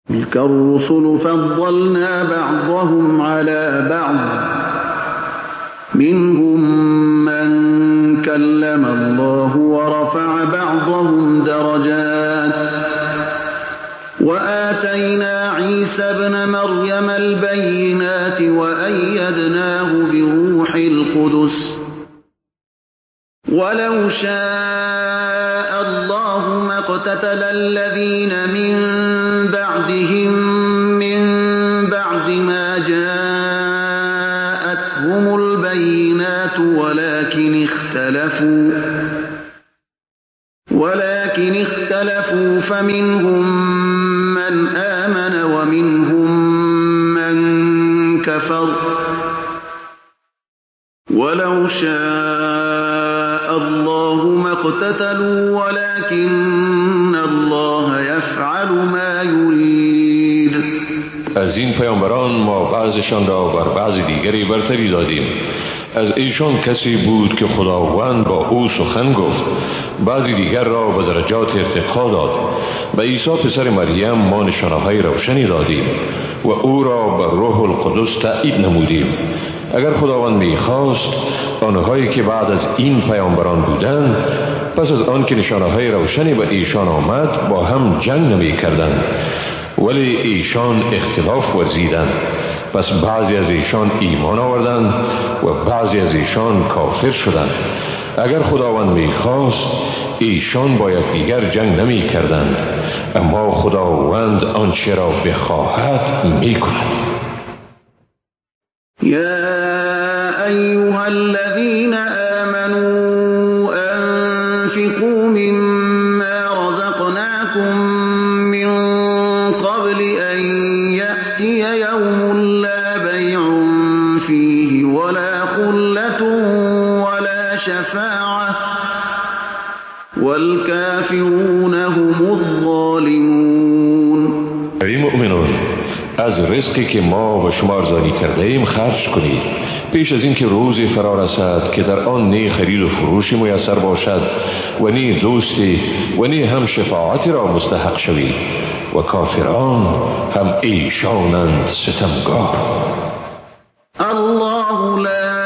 تلك الرسل فضلنا بعضهم على بعض منهم من كلم الله ورفع بعضهم درجات وآتينا عيسى ابن مريم البينات وأيدناه بروح القدس ولو شاء الله ما اقتتل الذين من بعدهم من بعد ما جاءتهم البينات ولكن اختلفوا فمنهم من آمن ومنهم من كفر ولو شاء الله ما اقتتلوا ولكن الله يفعل ما يريد. از این پیامبران ما بعضشان را بر بعض دیگری برتری دادیم. از ایشان کسی بود که خداوند با او سخن گفت، بعضی دیگر را به درجات ارتقا داد. به عیسی پسر مریم ما نشانه‌های روشنی دادیم و او را به روح القدس تأیید نمودیم. اگر خداوند می‌خواست آنهایی که بعد از این پیامبران بودند پس از آن که نشانه‌های روشنی به ایشان آمد با هم جنگ نمی‌کردند، ولی ایشان اختلاف ورزیدند. پس بعضی از ایشان ایمان آوردند و بعضی از ایشان کافر شدند. اگر خداوند می‌خواست ایشان با یکدیگر جنگ نمی‌کردند، اما خداوند آنچه را بخواهد می‌کند. یا ایها الذین آمنوا انفقوا مما رزقناكم من قبل ان یأتی یوم لا بیع فیه ولا خلة ولا شفاعة والکافرون هم الظالمون. ای مؤمنون، از رزقی که ما و شما ارزانی کرده ایم خرج کنید پیش از این که روزی فرا رسد که در آن نه خرید و فروشی میسر باشد و نه دوستی و نه هم شفاعتی را مستحق شوید و کافران هم ایشانند ستمگار. الله لا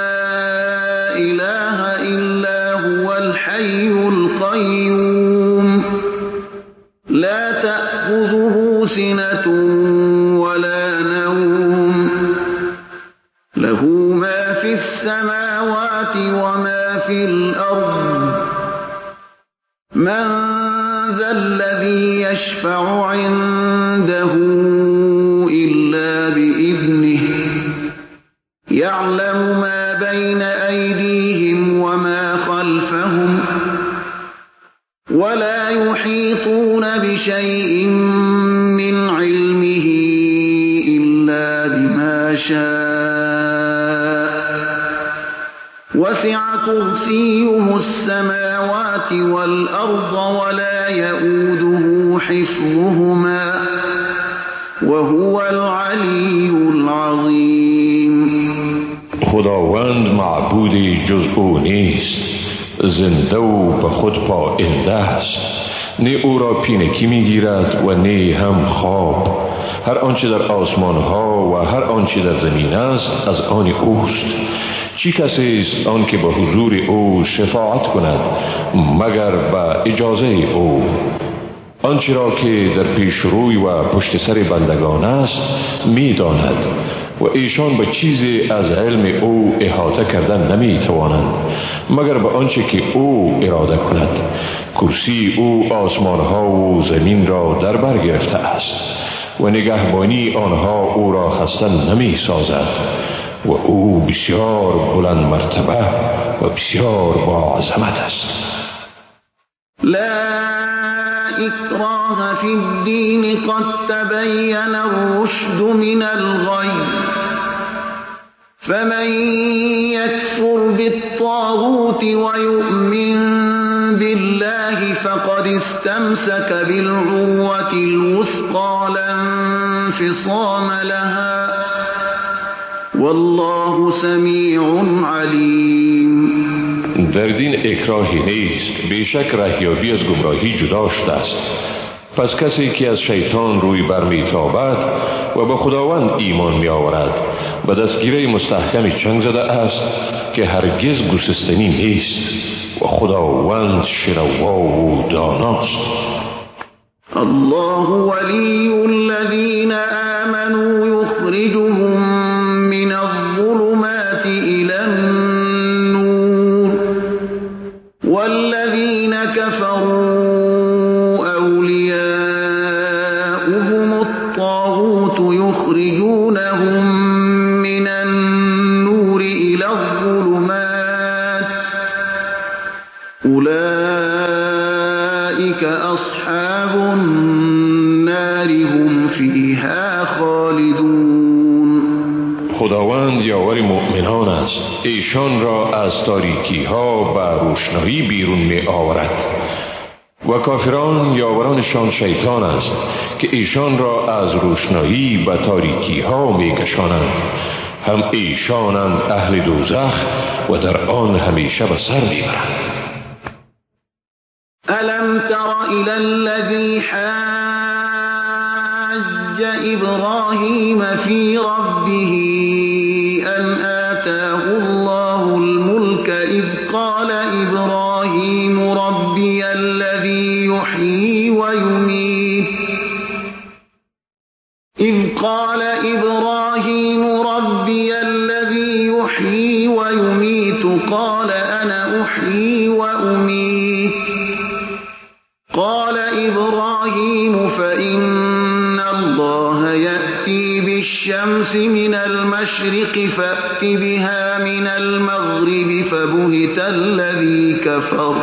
اله الا هو الحي القيوم لا تأخذه سنة ولا نوم له ما في السماوات وما في الأرض من ذا الذي يشفع عنده إلا بإذنه يعلم ما بين أيديهم وما خلفهم ولا يحيطون بشيء من علمه إلا بما شاء وسع كرسيه السماوات والأرض ولا يؤوده حفظهما وهو العلي العظيم. خداوند معبودی جز او نیست، زنده و به خود پاینده است، نه او را پینکی میگیرد و نه هم خواب. هر آنچه در آسمان ها و هر آنچه در زمین است از آن اوست. چی کسی است آن که به حضور او شفاعت کند مگر به اجازه او؟ آنچه را که در پیش روی و پشت سر بندگان است میداند و ایشان به چیزی از علم او احاطه کردن نمیتوانند مگر به آنچه که او اراده کند. کرسی او آسمان ها و زمین را در بر گرفته است و نگهبانی آنها او را خسته نمی سازد و او بسیار بلند مرتبه و بسیار با عظمت است. لا اکراه فی الدین قد تبین الرشد من الغی فمن یکفر بالطاغوت ویؤمن بالله فقد استمسك بالعروة الوثقى لا انفصام لها والله سمیع علیم. در دین اکراهی نیست، بیشک رهیابی از گمراهی جدا شده است. پس کسی که از شیطان روی برمیتابد و به خداوند ایمان می آورد به دستگیره مستحکمی چنگ زده است که هرگز گسستنی نیست و خداوند شنوا و داناست. الله ولی الذین آمنوا یخرجهم من الظلمات إلى النور والذین كفروا أولیاؤهم الطاغوت یخرجونهم من النور إلى الظلمات أولئك أصحاب النار هم فيها خالدون. خداوند یاور مؤمنان است، ایشان را از تاریکی ها به روشنایی بیرون می آورد. و کافران یاورانشان شیطان است که ایشان را از روشنایی به تاریکی ها می کشانند. هم ایشانند اهل دوزخ و در آن همیشه به سر می برند. ألم تر إلى الذي حاج إبراهيم في ربه أن آتاه الله الملك إذ قال إبراهيم ربي الذي يحيي ويميت قال أنا أحيي وأميت قال إبراهيم فإن الله يأتي بالشمس من المشرق فأت بها من المغرب فبهت الذي كفر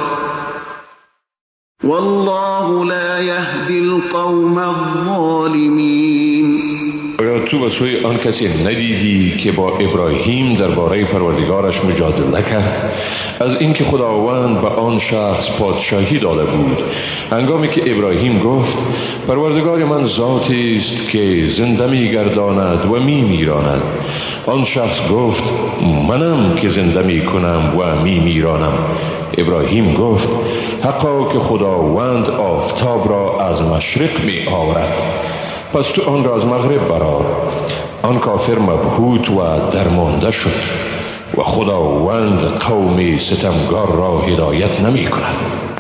والله لا يهدي القوم الظالمين. آیا تو به سوی آن کسی ندیدی که با ابراهیم درباره پروردگارش مجادله کرد از اینکه خداوند به آن شخص پادشاهی داده بود هنگامی که ابراهیم گفت پروردگار من ذاتی است که زنده می‌گرداند و می‌میراند. آن شخص گفت منم که زنده می‌کنم و می‌میرانم. ابراهیم گفت حقا که خداوند آفتاب را از مشرق می‌آورد پس تو آن را از مغرب برآر. آن کافر مبهوت و درمانده شد و خداوند قوم ستمگار را هدایت نمی کند.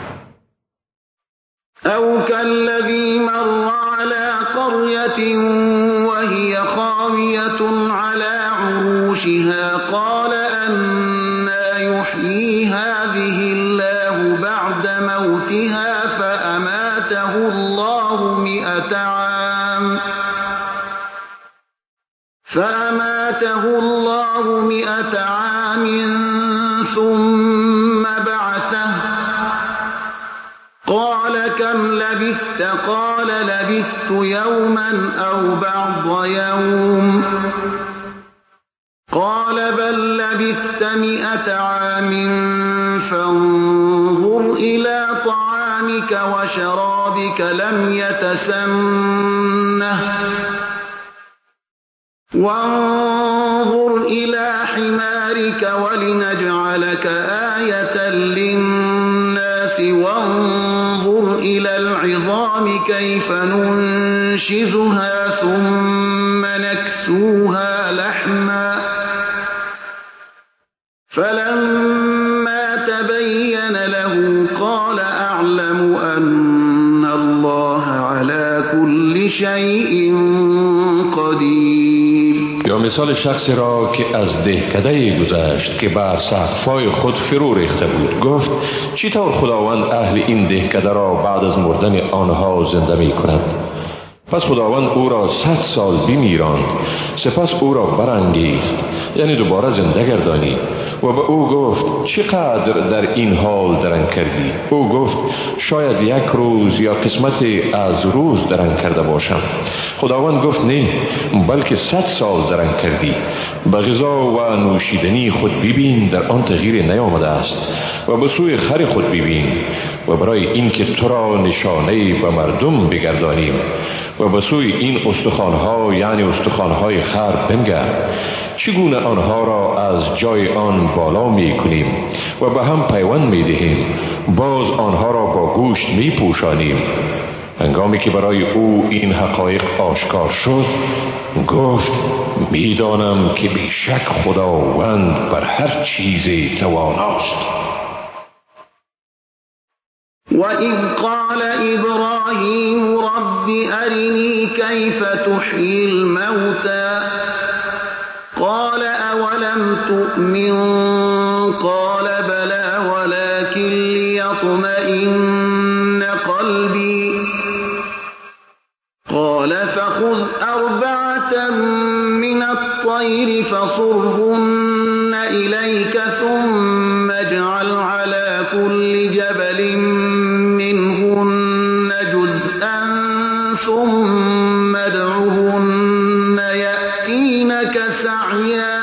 او كالذي مر على قرية وهي خاوية على عروشها قال أنى يحيي هذه الله بعد موتها فأماته الله 100 عام ثم بعثه قال كم لبثت قال لبثت يوما أو بعض يوم قال بل لبثت 100 عام فانظر إلى طعامك وشرابك لم يتسنه وانظر إلى حمارك ولنجعلك آية للناس وانظر إلى العظام كيف ننشزها ثم نكسوها لحما فلما تبين له قال أعلم أن الله على كل شيء قدير. یا مثال شخصی را که از دهکده‌ای گذشت که بر سقف‌های خود فرو ریخته بود گفت چطور خداوند اهل این دهکده را بعد از مردن آنها زنده می کند؟ پس خداوند او را 100 سال بمیراند سپس او را برانگیخت یعنی دوباره زنده گردانید و به او گفت چقدر در این حال درنگ کردی؟ او گفت شاید 1 روز یا قسمتی از روز درنگ کرده باشم. خداوند گفت نه بلکه 100 سال درنگ کردی. به غذا و نوشیدنی خود ببین در آن تغییر نیامده است و به سوی خر خود ببین و برای اینکه تو را نشانه به مردم بگردانیم و به سوی این استخوان‌ها یعنی استخوان‌های خر بنگر چگونه آنها را از جای آن بالا می کنیم و به هم پیوند می دهیم باز آنها را با گوشت می پوشانیم هنگامی که برای او این حقایق آشکار شد گفت میدانم که بیشک خداوند بر هر چیزی تواناست. وَإِذْ قَالَ إِبْرَاهِيمُ رَبِّ أَرِنِي كَيْفَ تُحْيِي الْمَوْتَى قَالَ أَوَلَمْ تُؤْمِنْ قَالَ بَلَى وَلَكِنْ لِيَطْمَئِنَّ قَلْبِي قَالَ فَخُذْ أَرْبَعَةً مِنَ الطَّيْرِ فَصُرْهُنَّ إِلَيْكَ ثُمَّ اجْعَلْ عَلَى كُلِّ جَبَلٍ مِّنْهُنَّ جُزْءًا ثُمَّ ادْعُهُنَّ يَأْتِينَكَ سَعْيًا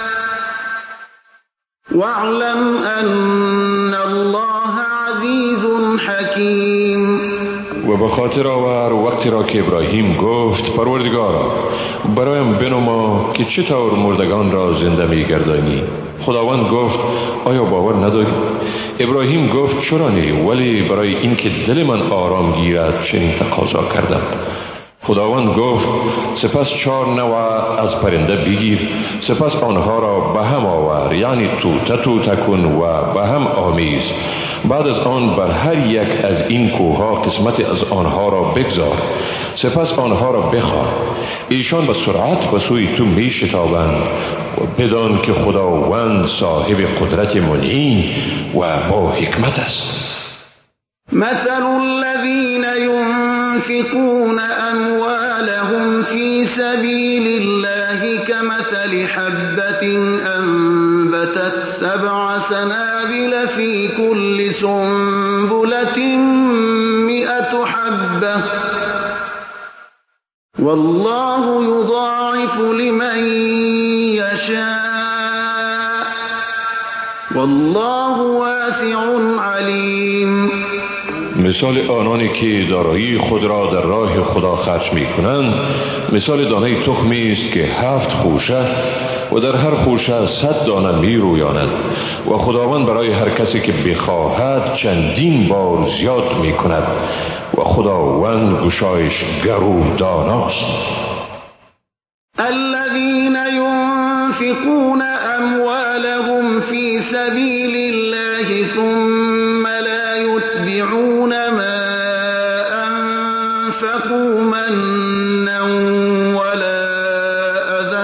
وَاعْلَمْ أَنَّ اللَّهَ عَزِيزٌ حَكِيمٌ. و به خاطر آور وقتی را که ابراهیم گفت پروردگارا برایم بنما که چطور مردگان را زنده می‌گردانی. خداوند گفت آیا باور نداری؟ ابراهیم گفت چرا نه، ولی برای اینکه دل من آرام گیرد چنین تقاضا کردم. خداوند گفت سپس 4 نوع از پرنده بگیر، سپس آنها را به هم آور، یعنی توته کن و به هم آمیز. بعد از آن بر هر یک از این کوهها قسمت از آنها را بگذار، سپس آنها را بخواه. ایشان به سرعت به سوی تو می شتابند و بدان که خداوند صاحب قدرت منعم و با حکمت است. مثل الذين ينفقون أموالهم في سبيل الله كمثل حبة أنبتت 7 سنابل في كل سنبلة 100 حبة والله يضاعف لمن يشاء والله واسع عليم. مثال آنانی که دارایی خود را در راه خدا خرج می کنند مثال دانه تخمی است که 7 خوشه و در هر خوشه 100 دانه می رویاند و خداوند برای هر کسی که بخواهد چندین بار زیاد می کند و خداوند گشایشگر و داناست. الذين ينفقون أموالهم في سبيل الله ثم لا يتبعون ما أنفقوا منا ولا أذى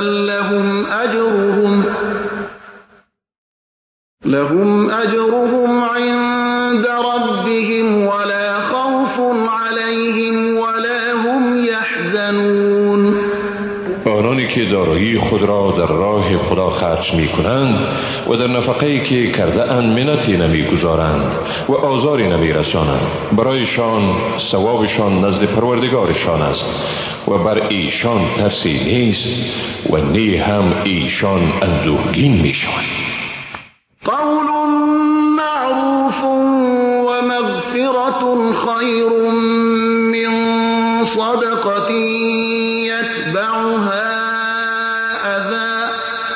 لهم أجرهم عند ربهم ولا خوف عليهم ولا هم يحزنون. آنانی که دارایی خود را در راه خدا خرج می کنند و در نفقه‌ای که کرده اند منتی نمی گذارند و آزاری نمی رسانند، برایشان ثوابشان نزد پروردگارشان است و بر ایشان ترسی نیست و نی هم ایشان اندوهگین می شوند. قول معروف و مغفرة خیر من صدقة يتبعها أذى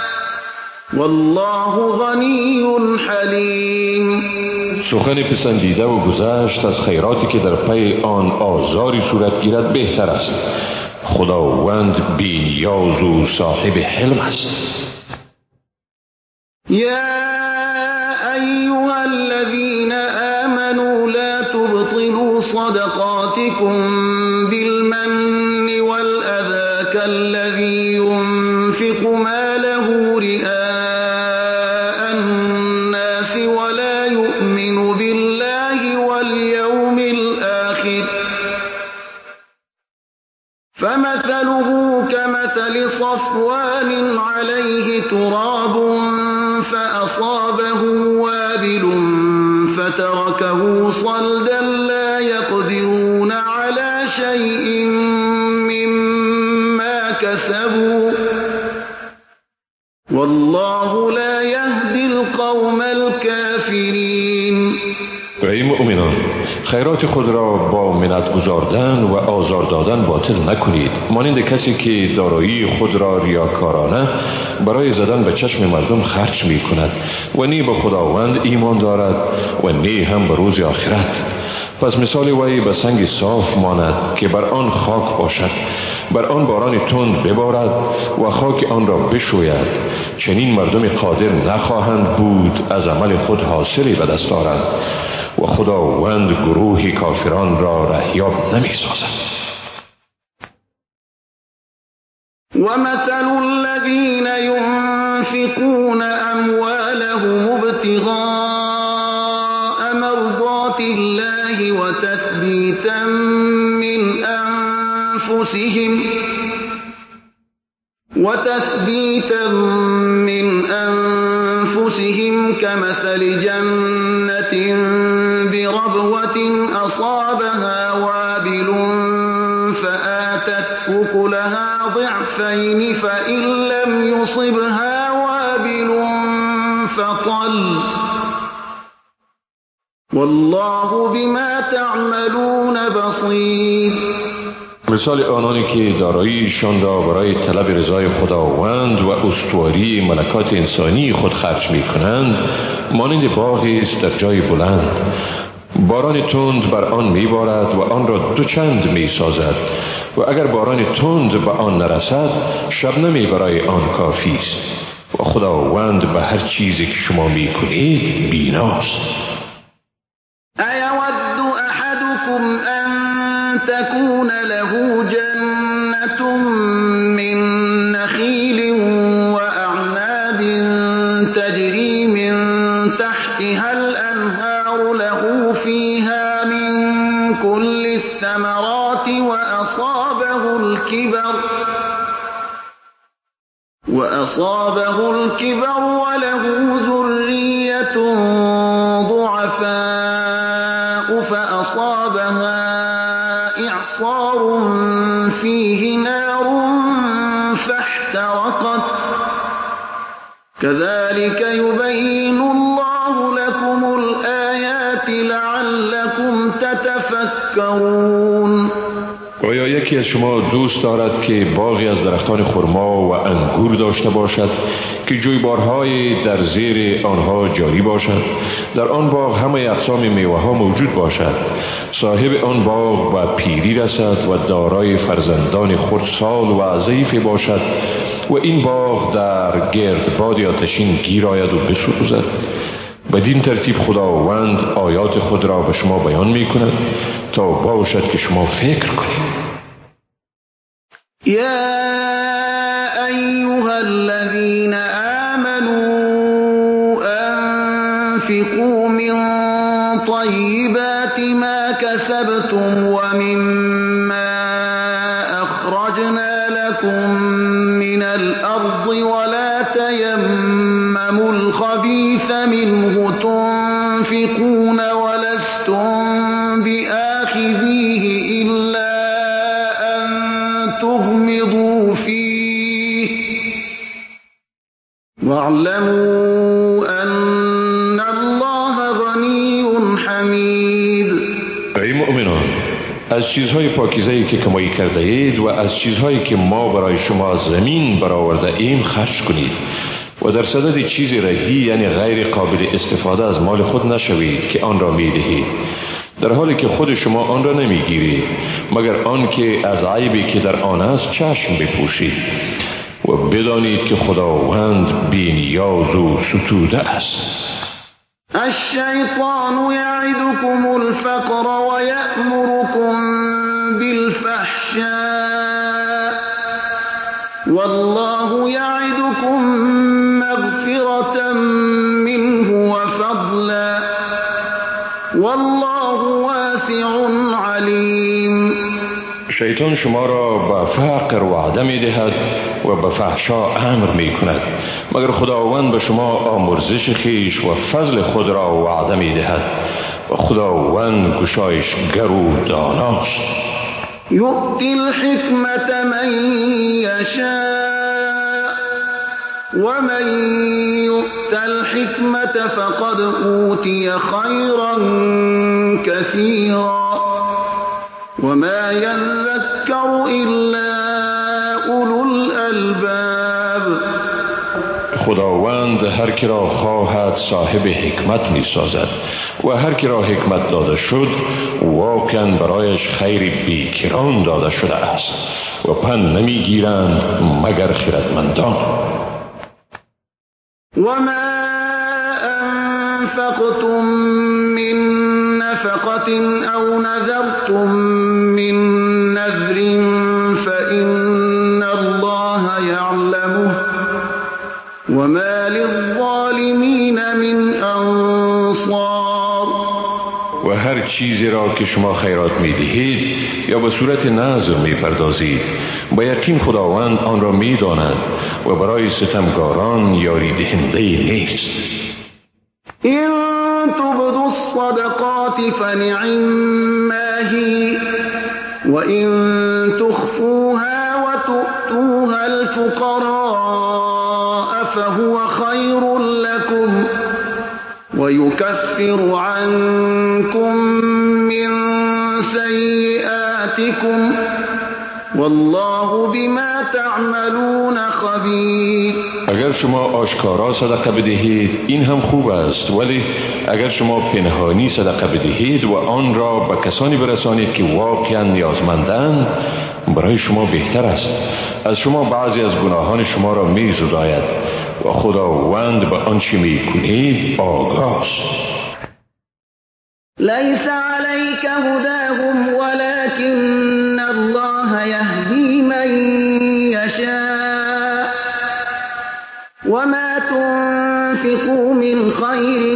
والله غنی حلیم. سخن پسندیده و گذشت از خیراتی که در پی آن آزاری صورت گیرد بهتر است. خداوند بی‌نیاز و صاحب حلم است. یا ایها الذین آمنوا لا تبطلوا صدقاتكم بالمن والأذى كالذي ينفق ماله رئاء الناس ولا يؤمن بالله واليوم الآخر فمثله كمثل صفوان عليه تراب فأصابه وابل فتركه صلدا لا يقدرون على شيء مما كسبوا والله لا يهدي القوم الكافرين. ای مؤمنان، خیرات خود را با منت گذاردن و آزار دادن باطل نکنید، مانند کسی که دارایی خود را ریاکارانه برای زدن به چشم مردم خرج می کند و نی به خداوند ایمان دارد و نی هم به روز آخرت. پس مثال وی به سنگ صاف ماند که بر آن خاک باشد، بر آن باران تند ببارد و خاک آن را بشوید. چنین مردم قادر نخواهند بود از عمل خود حاصلی به دست آورند و خداوند گروه کافران را رهیاب نمی سازد. ومثل الذين ينفقون أموالهم ابتغاء مرضات الله وتثبيتا من أنفسهم كمثل جنة بربوة أصابها وابل فآتت أكلها ضعفين فإن لم يصبها وابل فطل والله بما تعملون بصير. مثال آنانی که داراییشان را برای طلب رضای خداوند و استواری ملکات انسانی خود خرج می کنند مانند باغی است در جای بلند. باران تند بر آن می بارد و آن را دوچند می سازد و اگر باران تند به آن نرسد شبنمی برای آن کافی است و خداوند به هر چیزی که شما می کنید بیناست. أيود أحدكم أن تكون له جنة من نخيل وأعناب تجري من تحتها الأنهار له فيها من كل الثمرات وأصابه الكبر وله ذرية ضعفاء فأصابها إعصار فيه نار فاحترقت كذلك يبين الله لكم الآيات لعلكم تتفكرون. آیا یکی از شما دوست دارد که باغی از درختان خرما و انگور داشته باشد که جویبارهای در زیر آنها جاری باشد؟ در آن باغ همه اقسام میوه ها موجود باشد. صاحب آن باغ به پیری رسد و دارای فرزندان خردسال و ضعیف باشد و این باغ در گردباد آتشین گیر آید و بسوزد. بدین ترتیب خداوند آیات خود را به شما بیان می کند تا باشد که شما فکر کنید. یا ایها الذین آمنوا انفقوا من طیبات ما کسبتم ومما اخرجنا لكم من الارض ولا تيمموا الخبيث منه تنفقون ولستم بآخذيه إلا أن تغمضوا فيه واعلموا أن الله غني حميد. ای مؤمنان، از چیزهای پاکیزه‌ای که کمایی کرده اید و از چیزهایی که ما برای شما زمین برآورده ایم خرج کنید و در صدد چیز ردی یعنی غیر قابل استفاده از مال خود نشوید که آن را می دهید در حالی که خود شما آن را نمی گیرید مگر آن که از عیبی که در آن است چشم بپوشید و بدانید که خداوند بی‌نیاز و ستوده است. الشیطان یعدکم الفقر و یأمرکم بالفحشاء والله یعدکم مغفرة منه وفضلا والله واسع علیم. شیطان شما را به فقر وعده می دهد و به فحشا امر می کند مگر خداوند به شما آمرزش خیش و فضل خود را وعده می دهد و خداوند گشایشگر و داناست. یؤتی الحکمة من یشاء ومن یؤت الحکمة فقد اوتی خیرا کثیرا وما يذكر إلا أولو الألباب. خداوند هر کی را خواهد صاحب حکمت می سازد و هر کی را حکمت داده شد واقعا برایش خیر بیکران داده شده است و پند نمی گیرند مگر خردمندان. وما أنفقتم من نفقة أو نذرتم من نذر فإن الله يعلمه وما للظالمین من انصار. و هر چیزی را که شما خیرات می دهید یا به صورت نذر می پردازید با یقین خداوند آن را می داند و برای ستمگاران یاری دهنده نیست. إن تبدوا الصدقات فنعما هي وإن تخفوها وتؤتوها الفقراء فهو خير لكم ويكفر عنكم من سيئاتكم والله بما تعملون خبیر. اگر شما آشکارا صدقه بدهید این هم خوب است، ولی اگر شما پنهانی صدقه بدهید و آن را به کسانی برسانید که واقعا نیازمندند برای شما بهتر است. از شما بعضی از گناهان شما را می زداید و خداوند به آنچه می کنید آگاه است. لیس علیک هداهم ولكن الله یهدی من یشاء وما تنفقوا من خیر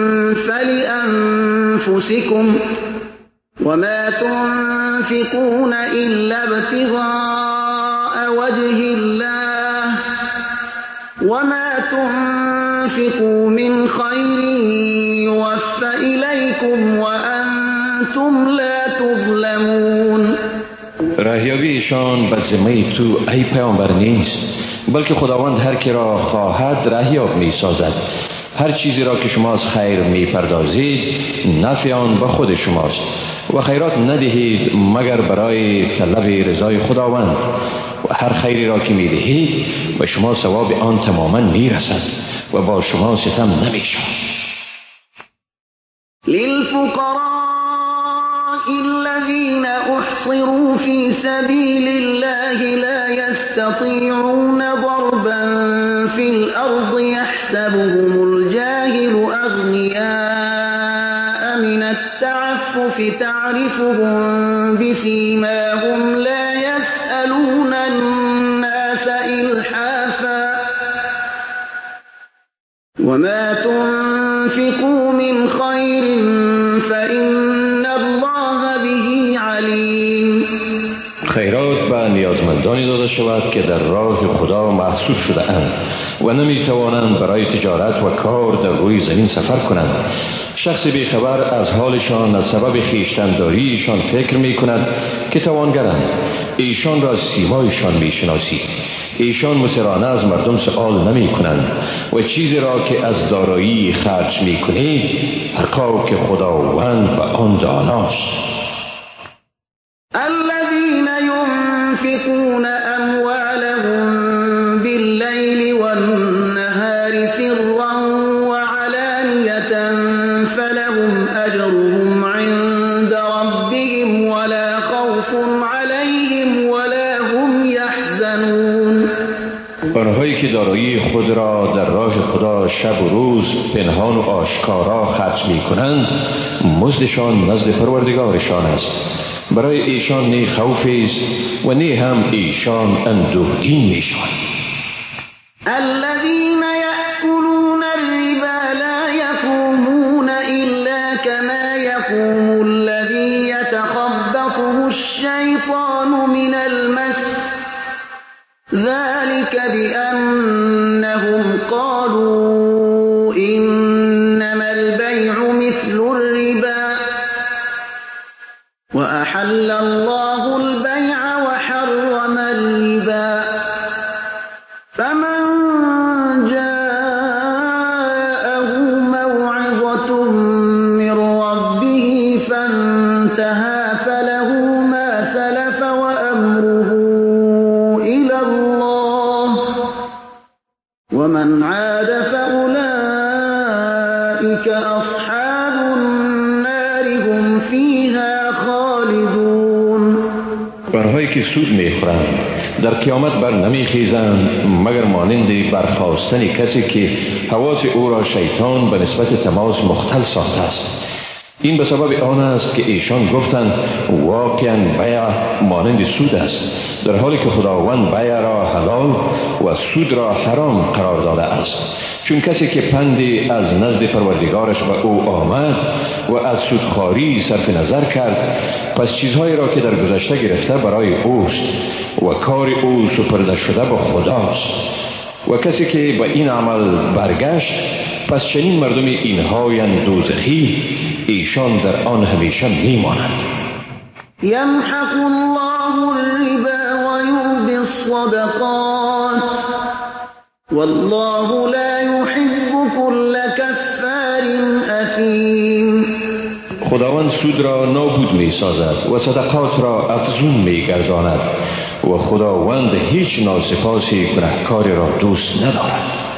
فلأنفسكم وما تنفقون إلا ابتغاء وجه الله وما تنفقوا من خير يوفى إليكم وأنتم لا تظلمون. رهیابی ایشان به ذمه تو ای پیامبر نیست، بلکه خداوند هر کی را خواهد رهیاب می سازد. هر چیزی را که شما از خیر می پردازید نفع آن به خود شماست و خیرات ندهید مگر برای طلب رضای خداوند و هر خیری را که می دهید به شما ثواب آن تماما می رسد و با شما ستم نمی شود. للفقراء الذين أحصروا في سبيل الله لا يستطيعون ضربا في الأرض يحسبهم الجاهل أغنياء من التعفف تعرفهم بسيماهم لا يسألون الناس إلحافا وما تنفقوا من خير فإن الله به علیم. خیرات به نیازمندانی داده شود که در راه خدا محصور شده اند و نمی توانند برای تجارت و کار در روی زمین سفر کنند. شخص بیخبر از حالشان از سبب خویشتنداریشان فکر می کند که توانگرند. ایشان را سیمایشان می شناسی. ایشان مسرانه از مردم سؤال نمی کنند و چیزی را که از دارایی خرج می کنید حقا که خداوند به آن داناست. الذين ينفقون أموالهم بالليل والنهار سرا وعلانية فلهم أجرهم عند ربهم ولا خوف عليهم ولا هم يحزنون. آنهایی که دارایی خود را در راه خدا شب و روز پنهان و آشکارا خرج می کنند مزدشان نزد پروردگارشان است. برای ایشان نه خوفی است و نه هم ایشان اندوهگین می شوند. الذين يأكلون الربا لا يقومون إلا كما يقوم الذي يتخبطه الشيطان من المس ذلك بأنهم قالوا إنما البيع مثل الربا وأحل الله البيع وحرم الربا فمن جاءه موعظة من ربه فانتهى فله ما سلف وأمره إلى الله ومن عاد فأولئك أصحاب النار هم فيها خالدون. آنهایی که سود میخورند در قیامت بر نمیخیزند مگر مانند برخاستن کسی که حواس او را شیطان به نسبت تماس مختل ساخته است. این به سبب آن است که ایشان گفتند واقعا بیع مانند سود است، در حالی که خداوند بیع را حلال و سود را حرام قرار داده است. چون کسی که پندی از نزد پروردگارش به او آمد و از سودخواری صرف نظر کرد، پس چیزهایی را که در گذشته گرفته برای اوست و کار او سپرده شده به خداست. و کسی که به این عمل برگشت، پس چنین مردم اینهایند دوزخی، ایشان در آن همیشه میمانند. یمحق الله الربا و یربی الصدقات والله لا يحب كل كفار اثیم. خداوند سود را نابود می سازد و صدقات را افزون می گرداند و خداوند هیچ ناسپاسی گنهکاری را دوست ندارد.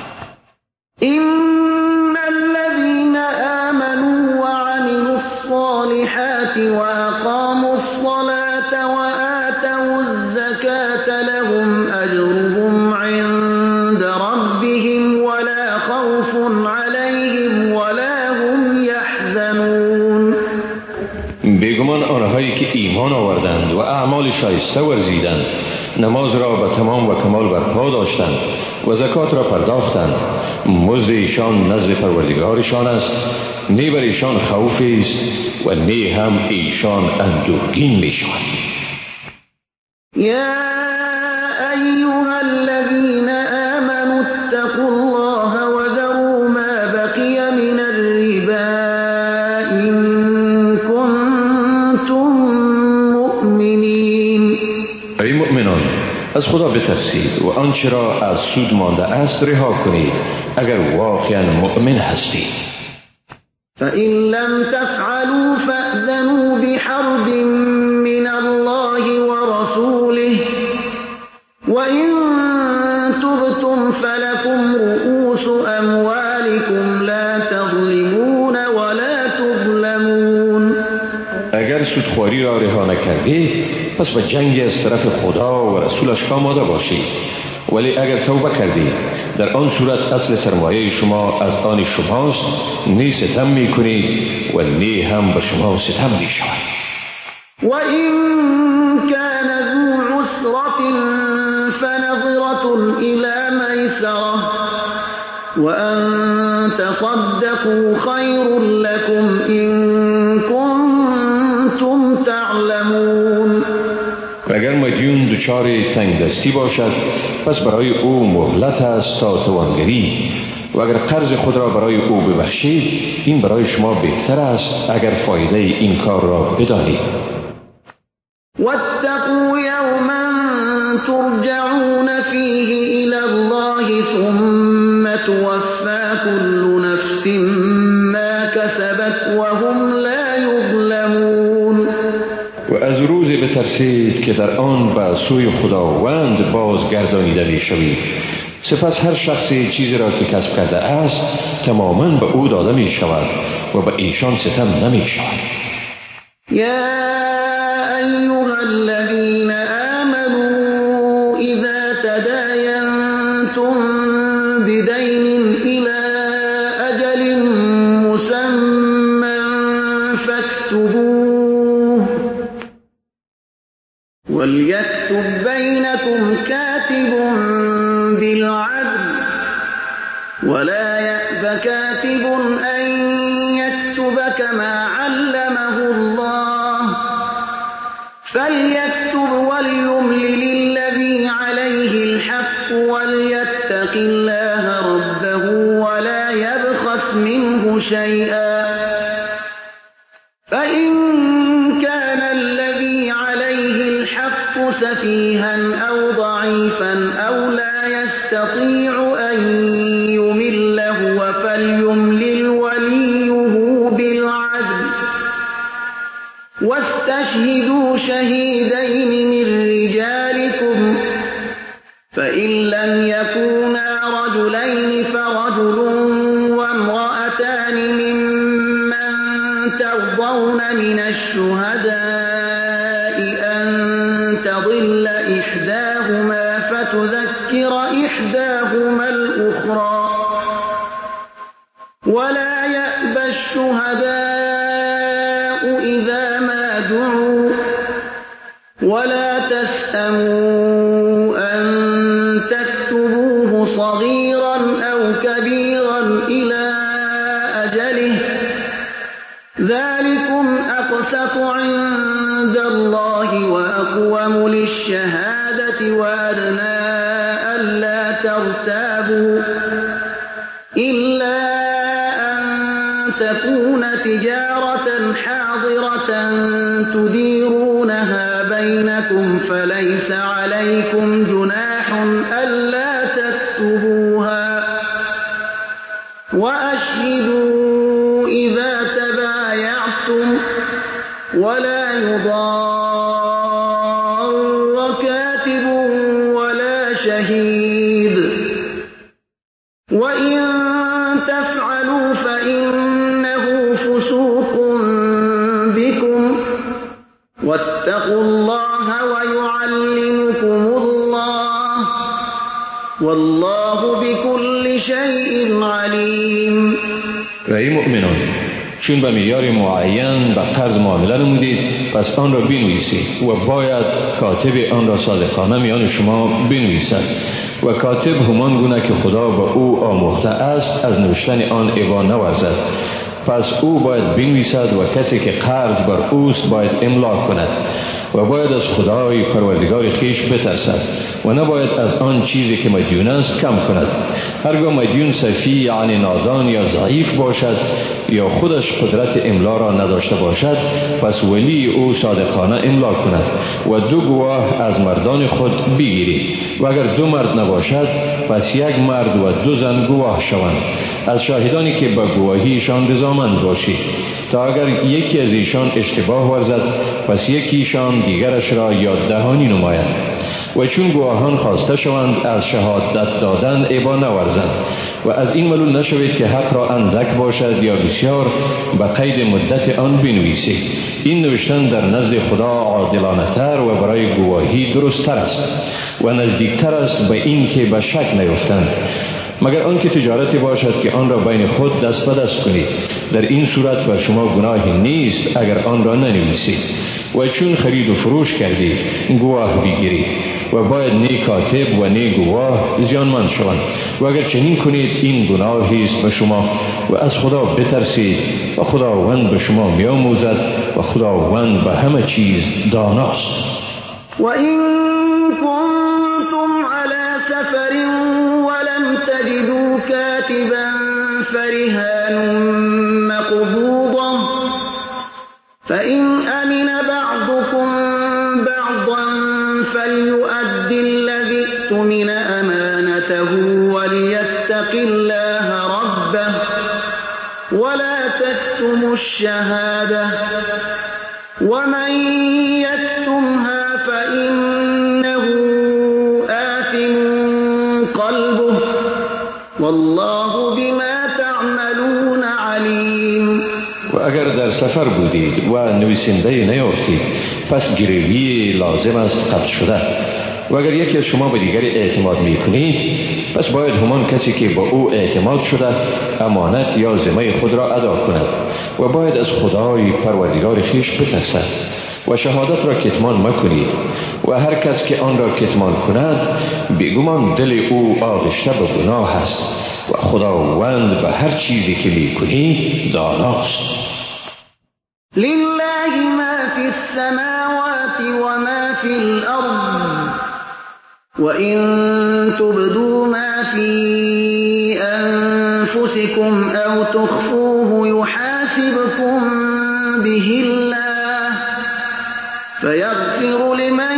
إن الذين آمنوا وعملوا الصالحات وأقاموا الصلاة وآتوا الزكاة لهم أجرهم عند ربهم ولا خوف عليهم ولا هم يحزنون. بیگمان آنهایی که ایمان آوردند و اعمال شایسته ورزیدند، نماز را به تمام و کمال برپا داشتند و زکات را پرداختند، مزد ایشان نزد پروردگارشان است، نی بر ایشان خوفی است و نی هم ایشان اندوهگین می شوند. یا ایها الذین آمنوا اتقوا الله وذروا ما بقی من الربا إن كنتم مؤمنین. ای مؤمنان، از خدا بترسید و آنچه را از سود مانده است رها کنید اگر واقعا مؤمن هستید. فإن لم تفعلوا فأذنوا بحرب من الله ورسوله وإن تبتم فلكم رؤوس أموالكم لا تظلمون ولا تظلمون. اگر سودخواری را رها نکردید پس به جنگ از طرف خدا و رسولش آماده باشید، ولی اگر توبه کردید در آن صورت اصل سرمایه شما از آن شماست، نی ستم می کنید و نی هم به شما ستم می شود. و این کان ذو عسرة فنظرة إلی میسرة و ان تصدقوا خیر لكم إن کنتم تعلمون. اگر مدیون دچار تنگ دستی باشد پس برای او مهلت است تا توانگری، و اگر قرض خود را برای او ببخشید این برای شما بهتر است اگر فایده این کار را بدانید. واتقوا یوما ترجعون فیه الی الله ثم توفی كل نفس ما کسبت وهم لا یظلمون. و از روزی بترسید که در آن به سوی خداوند بازگردانیده می شوید، سپس هر شخصی چیزی را که کسب کرده است تماما به او داده می شود و به ایشان ستم نمی شود. یا ایها الذین آمنوا اذا تداینتم بدین الی اجل مسمى فاكتبوه وليكتب بينكم كاتب بالعدل ولا يأب كاتب أن يكتب كما علمه الله فليكتب وليملل الذي عليه الحق وليتق الله ربه ولا يبخس منه شيئا فإن كان الذي عليه الحق سفيها أو ضعيفا أو لا يستطيع أن يمل هو فليملل وليه بالعدل واستشهدوا شهيدين من رجالكم فإن لم يكونا رجلين رجلين فرجل وامرأتان ممن ترضون من الشهداء أن تضل إحداهما فتذكر إحداهما الأخرى ولا يأبى الشهداء إذا ما دعوا ولا تسأموا أن تكتبوه صغيرا أو كبيرا إلى أجله ذلكم أقسط عند الله وأقوم للشهادة وأدنى ألا ترتابوا إلا أن تكون تجارة حاضرة تديرونها بينكم فليس عليكم جناح ألا تكتبوها وأشهدوا إذا تبايعتم ولا يضار كاتب ولا شهيد وإن تفعلوا فإنه فسوق بكم واتقوا الله ويعلمكم الله والله بكل شيء عليم. و ای مؤمنان، چون به معیار معین به قرض معامله نمودید پس آن را بنویسید و باید کاتب آن را صادقانه میان شما بنویسد و کاتب همان گونه که خدا به او آموخته است از نوشتن آن عیب نورزد. پس او باید بنویسد و کسی که قرض بر اوست باید املا کند و باید از خدای پروردگار خیش بترسد و نباید از آن چیزی که مدیون است کم کند. هرگاه مدیون سفی یعنی نادان یا ضعیف باشد یا خودش قدرت املا را نداشته باشد پس ولی او صادقانه املا کند و 2 گواه از مردان خود بگیرید و اگر 2 مرد نباشد پس 1 مرد و 2 زن گواه شوند از شاهدانی که به گواهیشان رضامند باشید تا اگر یکی از ایشان اشتباه ورزد پس یکیشان دیگرش را یاد دهانی نماید و چون گواهان خواسته شوند از شهادت دادن عیبا نورزند و از این ملول نشوید که حق را اندک باشد یا بسیار به قید مدت آن بنویسید. این نوشتن در نزد خدا عادلانه تر و برای گواهی درست تر است و نزدیکتر است به این که به شک نیفتند مگر آنکه تجارتی باشد که آن را بین خود دست به دست کنید. در این صورت بر شما گناهی نیست اگر آن را ننویسید و چون خرید و فروش کردید گواه بگیرید و باید نه کاتب و نه گواه زیانمند شوند و اگر چنین کنید این گناهی است به شما و از خدا بترسید و خداوند به شما می‌آموزد و خداوند به همه چیز داناست. و این کنتم علی سفر ولم تجدوا كاتبا فرهان مقبوضة فإن أمن بعضكم بعضا فليؤد الذي اؤتمن أمانته وليتق الله ربه ولا تكتموا الشهادة ومن يكتمها فإنه آثم قلبه والله بما تعملون علیم. و اگر در سفر بودید و نویسنده نیافتید پس گروی لازم است قطع شده و اگر یکی از شما به دیگری اعتماد میکنید پس باید همان کسی که با او اعتماد شده امانت یا ذمه خود را ادا کند و باید از خدای پروردگار خیش بترسد و شهادت را کتمان مکنید و هر کس که آن را کتمان کند بیگمان دل او آغشته به گناه است و خداوند به هر چیزی که میکنید داناست. لله ما فی السماوات و ما فی الارض و این تبدوا ما فی انفسکم او تخفوه یحاسبکم به الله فیغفر لمن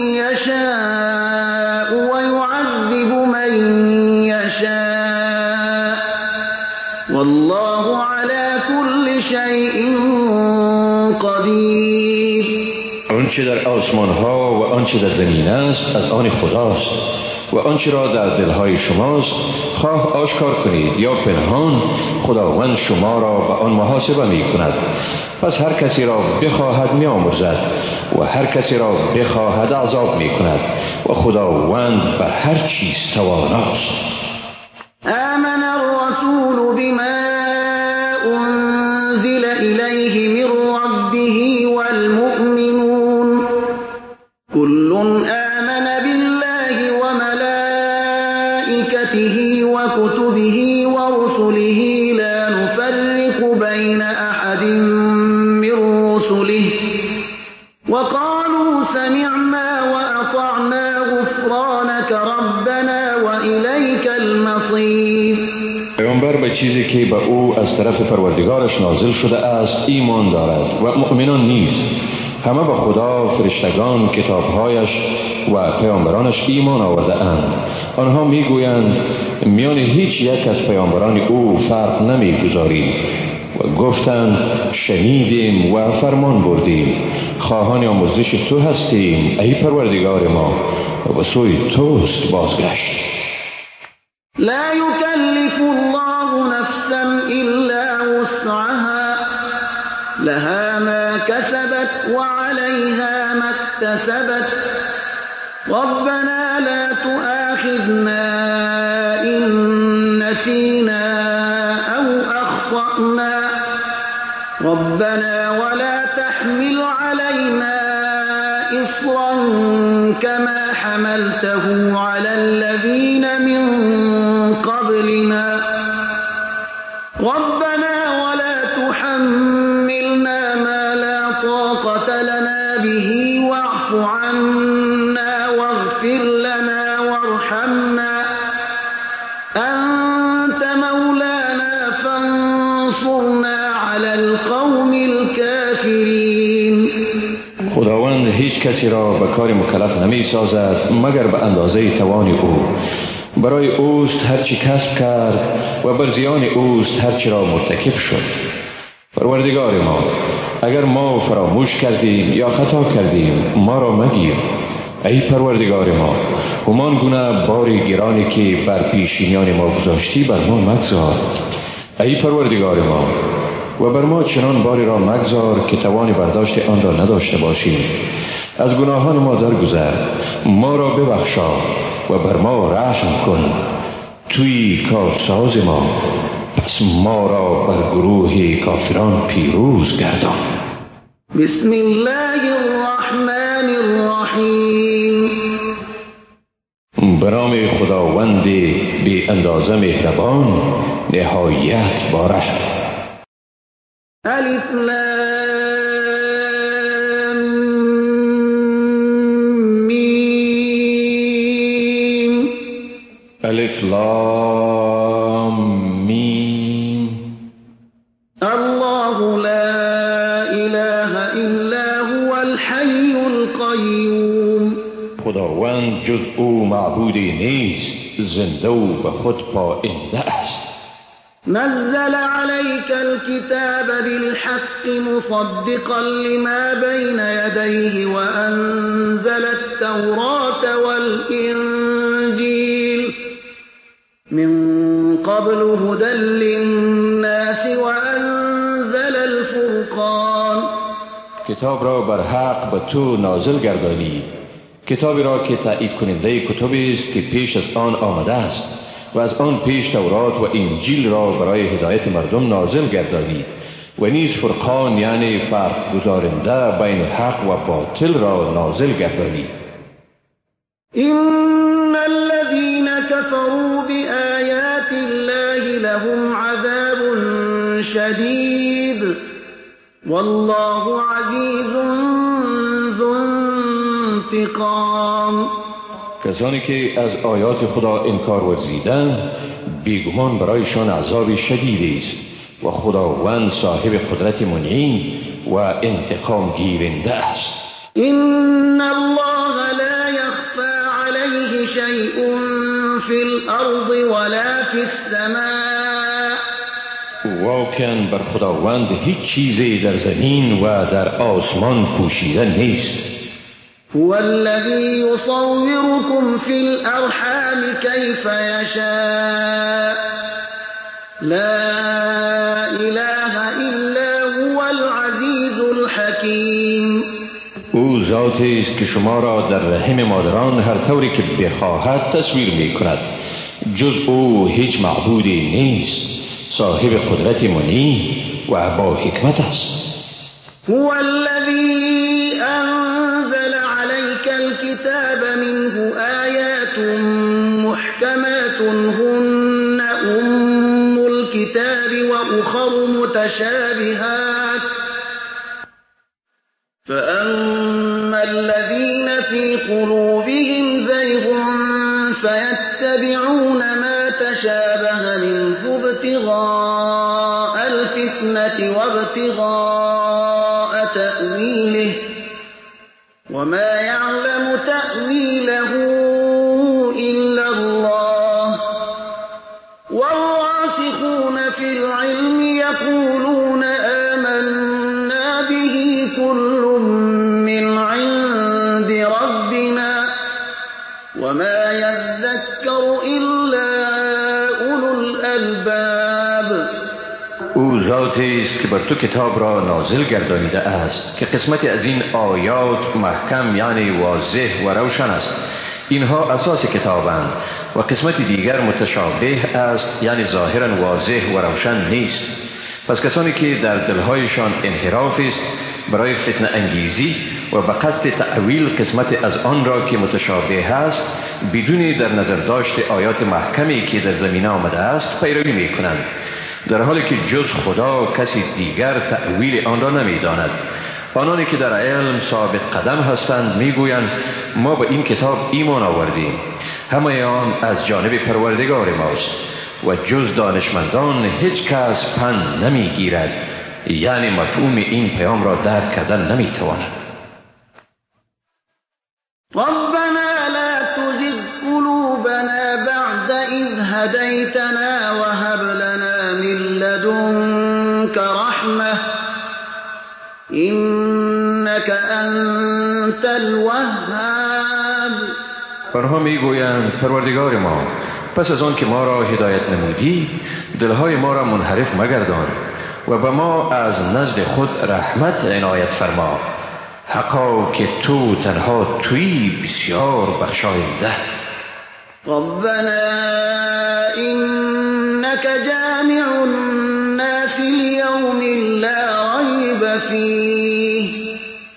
یشاء و یعذب من یشاء والله على كل شيء قدیر. آنچه در آسمان ها و آنچه در زمین است از آن خداست و آنچه را در دلهای شماست خواه آشکار کنید یا پنهان، خداوند شما را به آن محاسبه می کند. پس هر کسی را بخواهد می آمرزد و هر کسی را بخواهد عذاب می کند و خداوند بر هر چیز تواناست. آمن الرسول بما أنزل إليه من ربه والمؤمنون كل آمن بالله وملائكته وكتبه ورسله لا نفرق بين أحد من رسله وقالوا سمعنا وأطعنا غفرانك ربنا وإليك المصير. پیامبر به چیزی که به او از طرف پروردگارش نازل شده است ایمان دارد و مؤمنان نیز همه به خدا، فرشتگان، کتابهایش و پیامبرانش ایمان آورده اند. آنها میگویند میان هیچ یک از پیامبران او فرق نمیگذاریم و گفتند شنیدیم و فرمان بردیم، خواهان آمرزش تو هستیم ای پروردگار ما و به سوی توست بازگشت. لا يكلف الله نفسا إلا وسعها لها ما كسبت وعليها ما اكتسبت ربنا لا تؤاخذنا إن نسينا أو أخطأنا ربنا ولا تحمل علينا إصرا كما حملته على الذين من قبلنا ربنا ولا تحملنا ما لا طاقة لنا به واعف عنا واغفر لنا وارحمنا أنت مولانا فانصرنا على القوم الكافرين. خداوند هیچ کسی را به کار مکلف نمی سازد مگر به اندازه توان او. برای اوست هرچی کسب کرد و بر زیان اوست هرچی را مرتکب شد. پروردگار ما، اگر ما فراموش کردیم یا خطا کردیم ما را مگیر. ای پروردگار ما، همان گونه بار گرانی که بر پیشینیان ما گذاشتی بر ما مگذار. ای پروردگار ما، و بر ما چنان باری را مگذار که توان برداشت آن را نداشته باشیم. از گناهان ما درگذر، ما را ببخشا و بر ما رحم کن. توی کارساز ما، پس ما را بر گروه کافران پیروز گردان. بسم الله الرحمن الرحیم. به نام خداوند بی اندازه مهربان نهایت باره. الف لام میم. الف لام میم. الله لا اله الا هو الحي القیوم. خداوند جز او معبودی نیست، زنده و به خود پاینده است. نزل عليك الكتاب بالحق مصدقا لما بين يديه وأنزل التوراة والإنجيل من قبل هدى للناس وأنزل الفرقان. کتاب را بر حق به تو نازل گردانید، کتابی را که تایید کننده کتبی است که پیش از آن آمده است و از آن پیش تورات و انجیل را برای هدایت مردم نازل گردانید و نیز فرقان یعنی فرق گذارنده بین حق و باطل را نازل گردانید. إن الذين كفروا بآيات الله لهم عذاب شديد والله عزيز ذو انتقام. کسانی که از آیات خدا انکار ورزیدند بیگمان برایشان عذاب شدید است و خداوند صاحب قدرت منعم و انتقام گیرنده است. إن الله لا يخفى عليه شيء في الأرض ولا في السماء. واقعا بر خداوند هیچ چیزی در زمین و در آسمان پوشیده نیست. هو الذي يصوركم في الأرحام كيف يشاء لا إله إلا هو العزیز الحکیم. او ذاتی است که شما را در رحم مادران هر طوری که بخواهد تصویر می کند. جز او هیچ معبودی نیست، صاحب قدرت منی و با حکمت است. هو الذي أنزل عليك الكتاب منه آيات محكمات هن أم الكتاب وأخر متشابهات فأما الذين في قلوبهم زيغ فيتبعون ما تشابه منه ابتغاء الفتنة وابتغاء تأويله وما يعلم تأويله إلا الله والراسخون في العلم يقولون آمنا به كل من عند ربنا وما يذكر إلا أولو الألباب. او ذاتی است که بر تو کتاب را نازل گردانیده است که قسمت از این آیات محکم یعنی واضح و روشن است، اینها اساس کتابند، و قسمت دیگر متشابه است یعنی ظاهرا واضح و روشن نیست. پس کسانی که در دلهایشان انحراف است برای فتنه انگیزی و به قصد تأویل قسمت از آن را که متشابه است بدون در نظر داشت آیات محکمی که در زمینه آمده است پیروی می کنند، در حالی که جز خدا کسی دیگر تأویل آن را نمی داند. آنانی که در علم ثابت قدم هستند میگویند ما به این کتاب ایمان آوردیم، همه آن از جانب پروردگار ماست و جز دانشمندان هیچ کس پند نمی گیرد، یعنی مفهوم این پیام را درک کردن نمی تواند. ربنا لا تزغ قلوبنا بعد إذ هديتنا وهب لنا من لدنك رحمة إنك أنت الوهاب. آنها میگویند پروردگار ما پس از آن که ما را هدایت نمودی دلهای ما را منحرف مگردان و به ما از نزد خود رحمت عنایت فرما، حقا که تو تنها تویی بسیار بخشاینده. ربنا إنك جامع الناس ليوم لا ريب فيه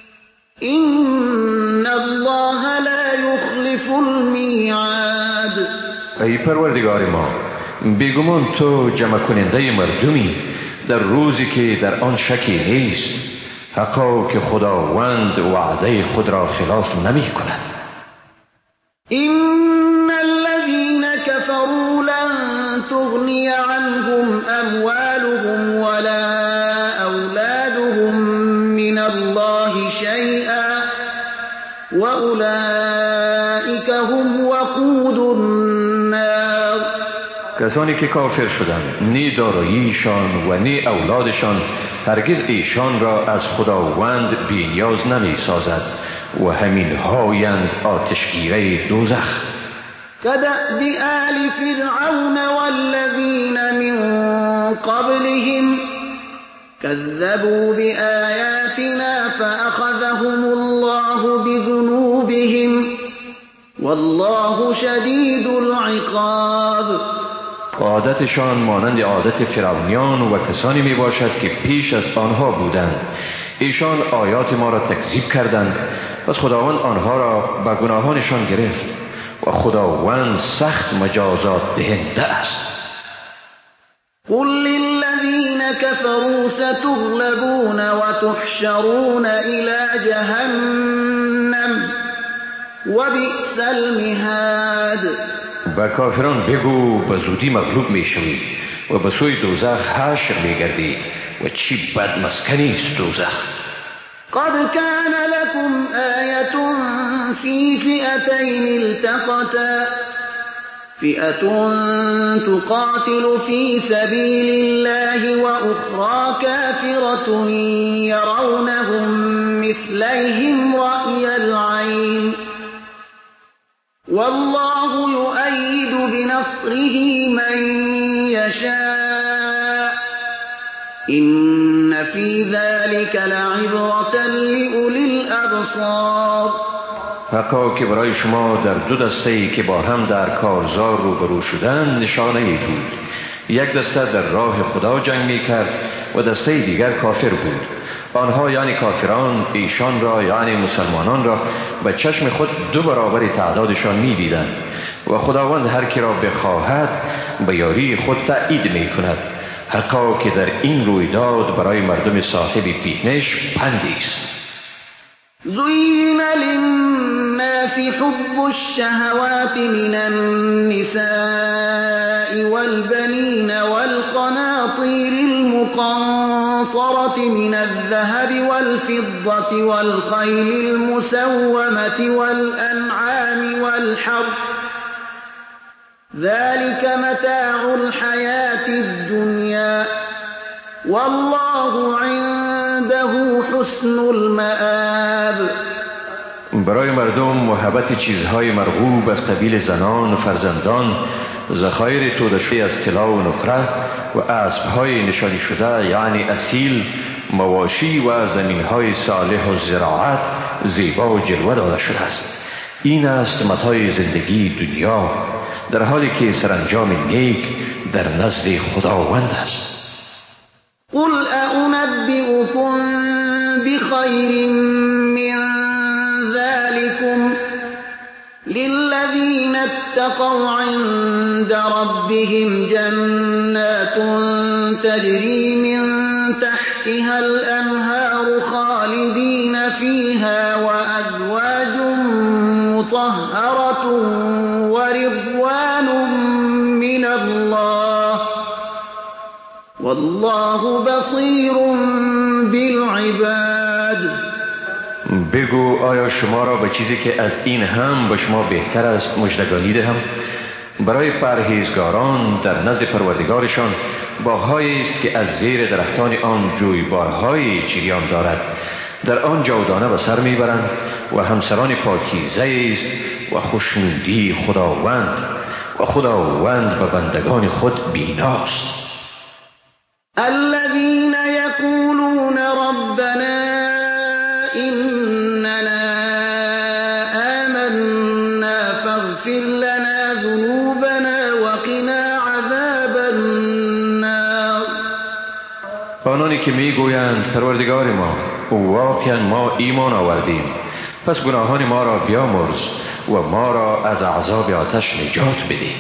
إن الله لا يخلف الميعاد. ای پروردگار ما بیگمان تو جمع کننده مردمی در روزی که در آن شکی نیست، حقا که خداوند وعده خود را خلاف نمی کند. إن الذين كفروا لن تغني عنهم أموالهم ولا أولادهم من الله شيئا وأولئك هم وقود النار. کسانی که کافر شدند نی داراییشان و نی اولادشان هرگز ایشان را از خداوند بی‌نیاز نمی سازد و همین هایند آتشگیره دوزخ. كدأب آل فرعون والذين من قبلهم كذبوا بآياتنا فأخذهم الله بذنوبهم والله شدید العقاب. عادتشان مانند عادت فرعونیان و کسانی می باشد که پیش از آنها بودند. ایشان آیات ما را تکذیب کردند، پس خداوند آنها را به گناهانشان گرفت و خداوند سخت مجازات دهنده است. قل للذین كفروا ستغلبون وتحشرون إلى جهنم وبئس المهاد. به کافران بگو به زودی مغلوب می شوید و به سوی دوزخ حشر می گردید و چی بد مسکنی است دوزخ. قد كان لكم آية في فئتين التقتا فئة تقاتل في سبيل الله وأخرى كافرة يرونهم مثليهم رأي العين والله يؤيد بنصره من يشاء إن في ذلك لعبرة لأولي الأبصار. حقا که برای شما در دو دسته‌ای که با هم در کارزار روبرو شدند نشانه‌ای بود. یک دسته در راه خدا جنگ می‌کرد و دسته دیگر کافر بود. آنها یعنی کافران ایشان را یعنی مسلمانان را به چشم خود دو برابر تعدادشان می‌دیدند و خداوند هر کی را بخواهد به یاری خود تأیید می‌کند. حقا که در این رویداد برای مردم صاحب بینش پندی است. زين للناس حب الشهوات من النساء والبنين والقناطير المقنطرة من الذهب والفضة والخيل المسومة والأنعام والحرث ذلك متاع الحياة الدنيا والله عنده حسن المآب. برای مردم محبت چیزهای مرغوب از قبیل زنان، فرزندان، ذخایر توده‌شده از طلا و نقره و اسبهای نشانی شده یعنی اصیل، مواشی و زمینهای صالح و زراعت زیبا و جلوه داده شده است. این است متاع زندگی دنیا، در حالی که سرانجام نیک در نزد خداوند است. قل أنبئكم بخير من ذلكم للذين اتقوا عند ربهم جنات تجري من تحتها الأنهار خالدين فيها وأزواج مطهرة ورضوان من الله والله بصیر بالعباد. بگو آیا شما را به چیزی که از این هم به شما بهتر است مژدگانی دهم؟ برای پرهیزگاران در نزد پروردگارشان باغ‌هایی است که از زیر درختان آن جویبارهای جریان دارد، در آن جاودانه به سر میبرند و همسران پاکیزه است و خوشنودی خداوند و خداوند به بندگان خود بیناست. الذين يقولون ربنا إننا آمنا فاغفر لنا ذنوبنا وقنا عذاب النار. آنانی که میگویند پروردگار ما، واقعا ما ایمان آوردیم، پس گناهان ما را بیامرز و ما را از عذاب آتش نجات بده.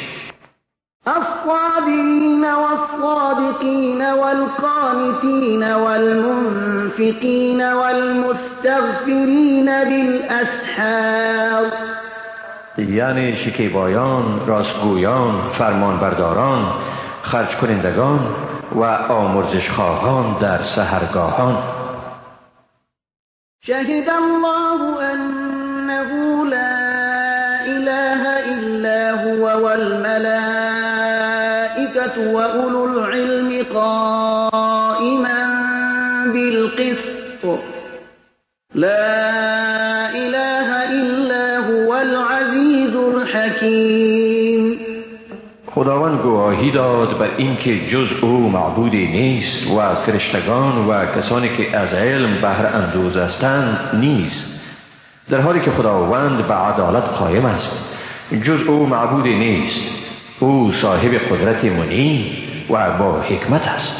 الصابرين والصادقين والقانتين والمنفقين والمستغفرين بالأسحار. یعنی شکیبایان، راستگویان، فرمانبرداران، خرج کنندگان و آمرزش خواهان در سحرگاهان. شهد الله أنه لا إله إلا هو والملائكة وأولو العلم قائما بالقسط لا إله إلا هو العزيز الحكيم. خداوند گواهی داد بر اینکه جز او معبودی نیست و فرشتگان و کسانی که از علم بهره اندوز هستند نیست، در حالی که خداوند به عدالت قائم است. جز او معبودی نیست، او صاحب قدرت منی و با حکمت است.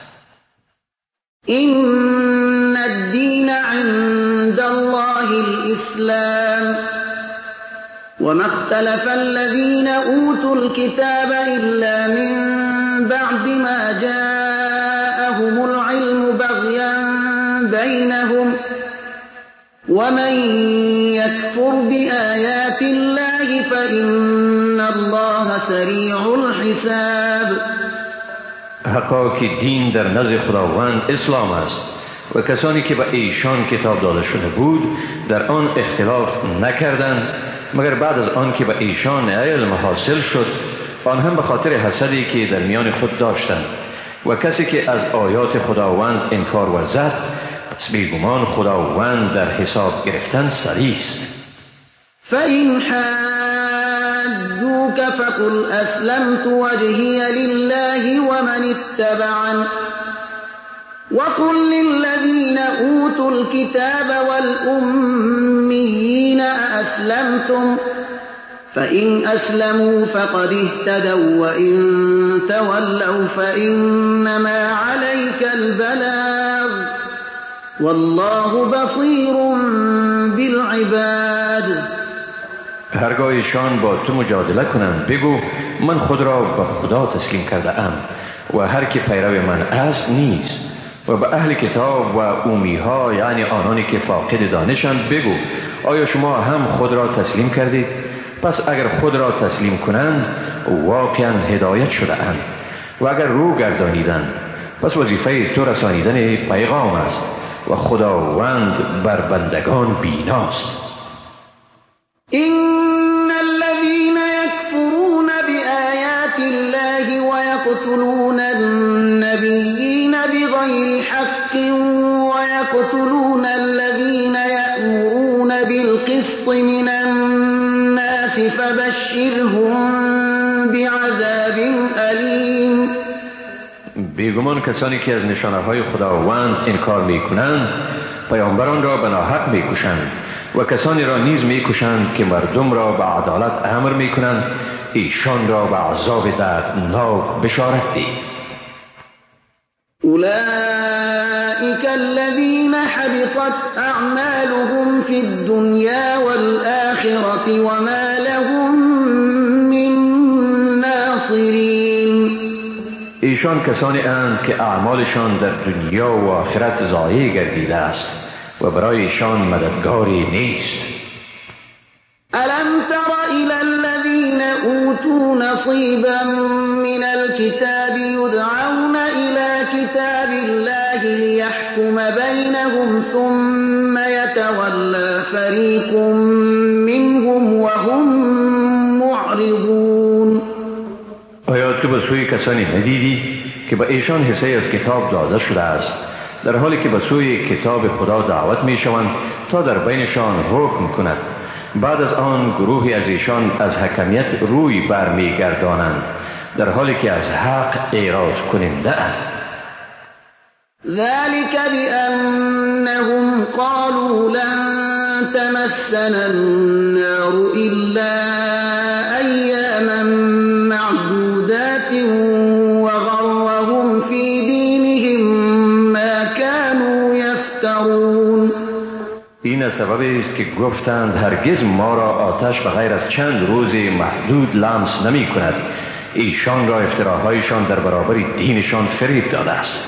إن الدين عند الله الإسلام وما اختلف الذين أوتوا الكتاب إلا من بعد ما جاءهم العلم بغيا بينهم ومن يكفر بآيات الله فإن الله سريع الحساب. حقا که دین در نزد خداوند اسلام است و کسانی که به ایشان کتاب داده شده بود در آن اختلاف نکردند مگر بعد از آن که به ایشان علم حاصل شد، آن هم به خاطر حسدی که در میان خود داشتند. و کسی که از آیات خداوند انکار ورزد، پس بیگمان خداوند در حساب گرفتن سریع است. فإن حاجوك فقل أسلمت وجهي لله ومن اتبعني وقل للذين أوتوا الكتاب والأميين أأسلمتم فإن أسلموا فقد اهتدوا وإن تولوا فإنما عليك البلاغ والله بصير بالعباد. هرگاه ایشان با تو مجادله کنند بگو من خود را به خدا تسلیم کرده ام و هر که پیرو من است نیست. و به اهل کتاب و اومیها یعنی آنانی که فاقد دانشند بگو آیا شما هم خود را تسلیم کردید؟ پس اگر خود را تسلیم کنند واقعا هدایت شده اند و اگر رو گردانیدند پس وظیفه تو رسانیدن پیغام است و خداوند بر بندگان بیناست. إن الذين يكفرون بآيات الله ويقتلون النبيين بغير حق ويقتلون الذين يأمرون بالقسط من الناس فبشرهم بعذاب أليم. بیگمان کسانی که از نشانه های خداوند انکار می کنند پیامبران را به ناحق می کشند و کسانی را نیز می کشند که مردم را به عدالت امر می کنند ایشان را به عذاب دردناک بشارت ده. أولئك الذين حبطت أعمالهم في الدنيا والآخرة وما لهم من ناصرين. ایشان کسانی اند که اعمالشان در دنیا و آخرت ضایع گردیده است و برای ایشان مددگاری نیست. ألم تر إلى الذين أوتوا نصيبا من الكتاب يدعون إلى كتاب الله ليحكم بينهم ثم يتولى فريق منهم وهم معرضون. آیا تو به سوی کسانی ندیدی که به ایشان حصه از کتاب داده شده است در حالی که به سوی کتاب خدا دعوت می شوند تا در بینشان حکم کند؟ بعد از آن گروهی از ایشان از حکمیت روی برمی گردانند در حالی که از حق اعراض کننده اند. ذلك بأنهم قالوا لن تمسنا النار إلا أياما معدودات وغرهم في دينهم ما كانوا يفترون. این سبب است که گفتند هرگز ما را آتش به غیر از چند روز محدود لمس نمی کند. ایشان را افتراهایشان در برابر دینشان فریب داده است.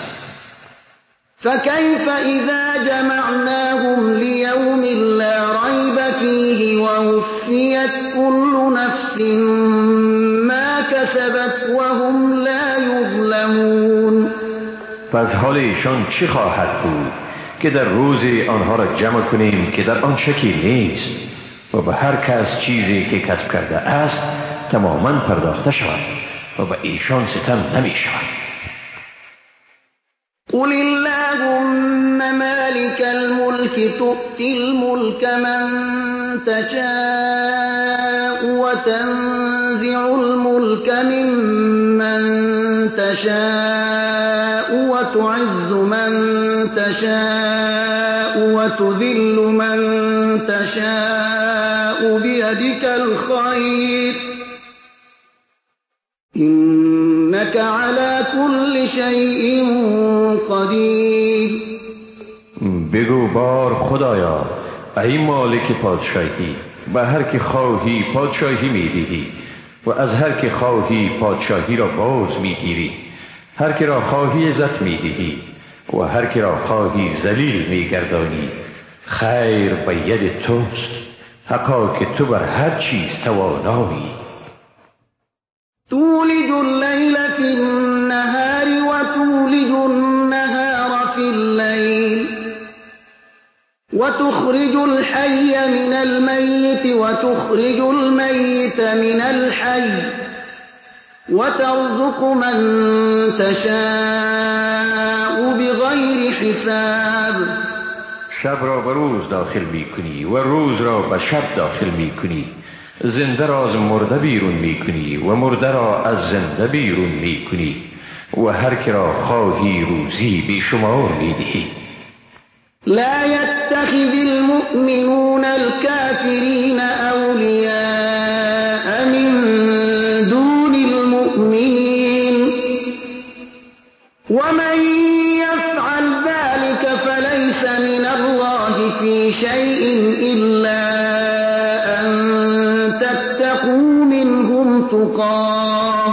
فكيف إذا جمعناهم ليوم لا ريب فيه ووفيت كل نفس ما كسبت وهم لا يظلمون. پس حال ایشان چی خواهد بود که در روزی آنها را جمع کنیم که در آن شکی نیست و به هر کس چیزی که کسب کرده است تماما پرداخته شود و به ایشان ستم نمی شود. قل اللهم مالك الملك تؤتي الملك من تشاء وتنزع الملك ممن تشاء وتعز من تشاء وتذل من تشاء بيدك الخير إنك على كل شيء قدیر. بگو بار خدایا ای مالک پادشاهی به هر که خواهی پادشاهی میدهی و از هر که خواهی پادشاهی را باز میگیری. هر که را خواهی عزت میدهی و هر که را خواهی ذلیل میگردانی. خیر به ید توست، حقا که تو بر هر چیز توانایی. تولج اللیل فی النهار و تولج النهار فی اللیل وتخرج الحي من الميت وتخرج الميت من الحي وترزق من تشاء بغیر حساب. شب را به روز داخل می کنی و روز را به شب داخل می کنی. زنده را از مرده بیرون می کنی و مرده را از زنده بیرون می کنی و هر که را خواهی روزی بیشمار می دهی. لا يتخذ المؤمنون الكافرين أولياء من دون المؤمنين ومن يفعل ذلك فليس من الله في شيء إلا أن تتقوا منهم تقاه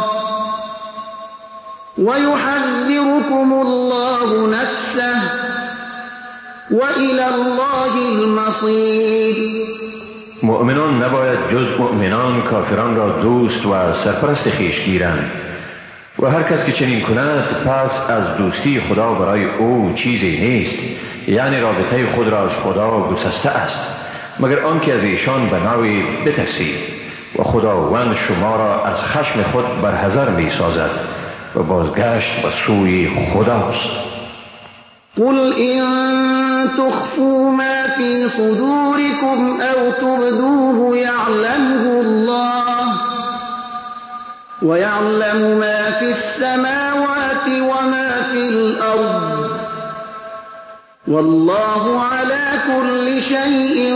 ويحذركم الله نفسه وإلى الله المصير. مؤمنان نباید جز مؤمنان کافران را دوست و سرپرست خویش گیرند و هر کس که چنین کند پس از دوستی خدا برای او چیزی نیست، یعنی رابطه خود را از خدا گسسته است مگر آنکه از ایشان به نوعی بترسید و خداوند شما را از خشم خود برحذر می سازد و بازگشت به سوی خداست. قل إن تخفوا ما في صدوركم أو تبدوه يعلمه الله ويعلم ما في السماوات وما في الأرض والله على كل شيء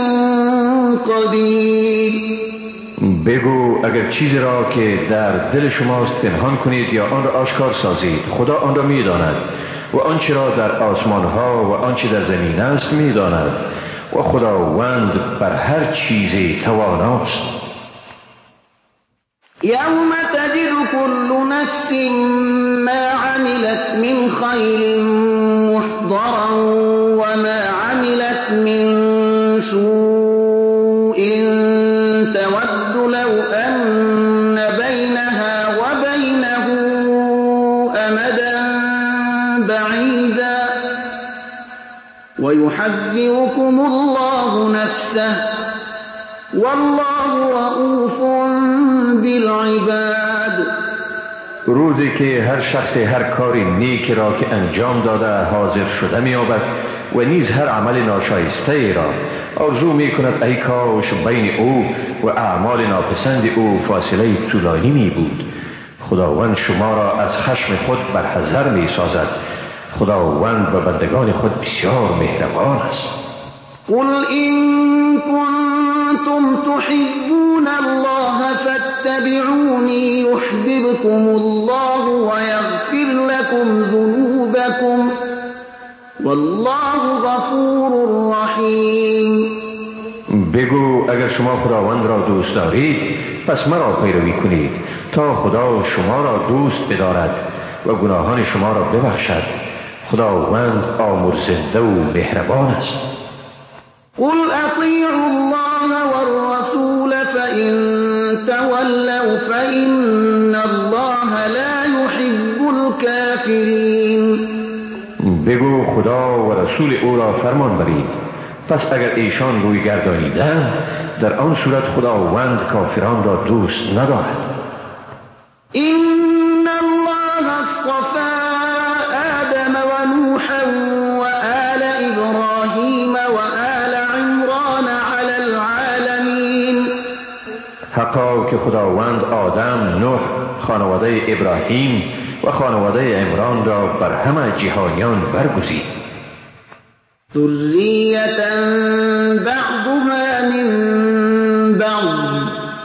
قدير. بگو اگر چیزی را که در دل شماست پنهان کنید یا آن را آشکار سازید، خدا آن را می داند و آنچه را در آسمان ها و آنچه در زمین است می داند و خداوند بر هر چیزی تواناست. یوم تجد كل نفس ما عملت من خیر محضرا وما عملت من سوء تود لو أن بينها وبينه أمدا بعيدا ويحذركم الله نفسه والله رؤوف بالعباد. روزی که هر شخص هر کاری نیک را که انجام داده حاضر شده می‌یابد و نیز هر عمل ناشایسته را آرزو می کند ای کاش بین او و اعمال ناپسند او فاصله طولانی می بود. خداوند شما را از خشم خود برحذر می سازد. خداوند به بندگان خود بسیار مهربان است. قل إن كنتم تحبون الله فاتبعوني يحببكم الله ويغفر لكم ذنوبكم والله غفور رحیم. بگو اگر شما خداوند را دوست دارید پس مرا پیروی کنید تا خدا شما را دوست بدارد و گناهان شما را ببخشد. خداوند آمرزنده و مهربان است. قل اطیعوا الله والرسول فإن تولوا فإن الله لا يحب الكافرین. بگو خدا و رسول او را فرمان برید، پس اگر ایشان روی گردانیدند در آن صورت خداوند کافران را دوست ندارد. إن الله اصطفى آدم ونوحا وآل إبراهيم وآل عمران على العالمين. حقا که خداوند آدم، نوح، خانواده ابراهیم و خانواده عمران را بر همه جهانیان برگزید. ذریة بعضها من بعض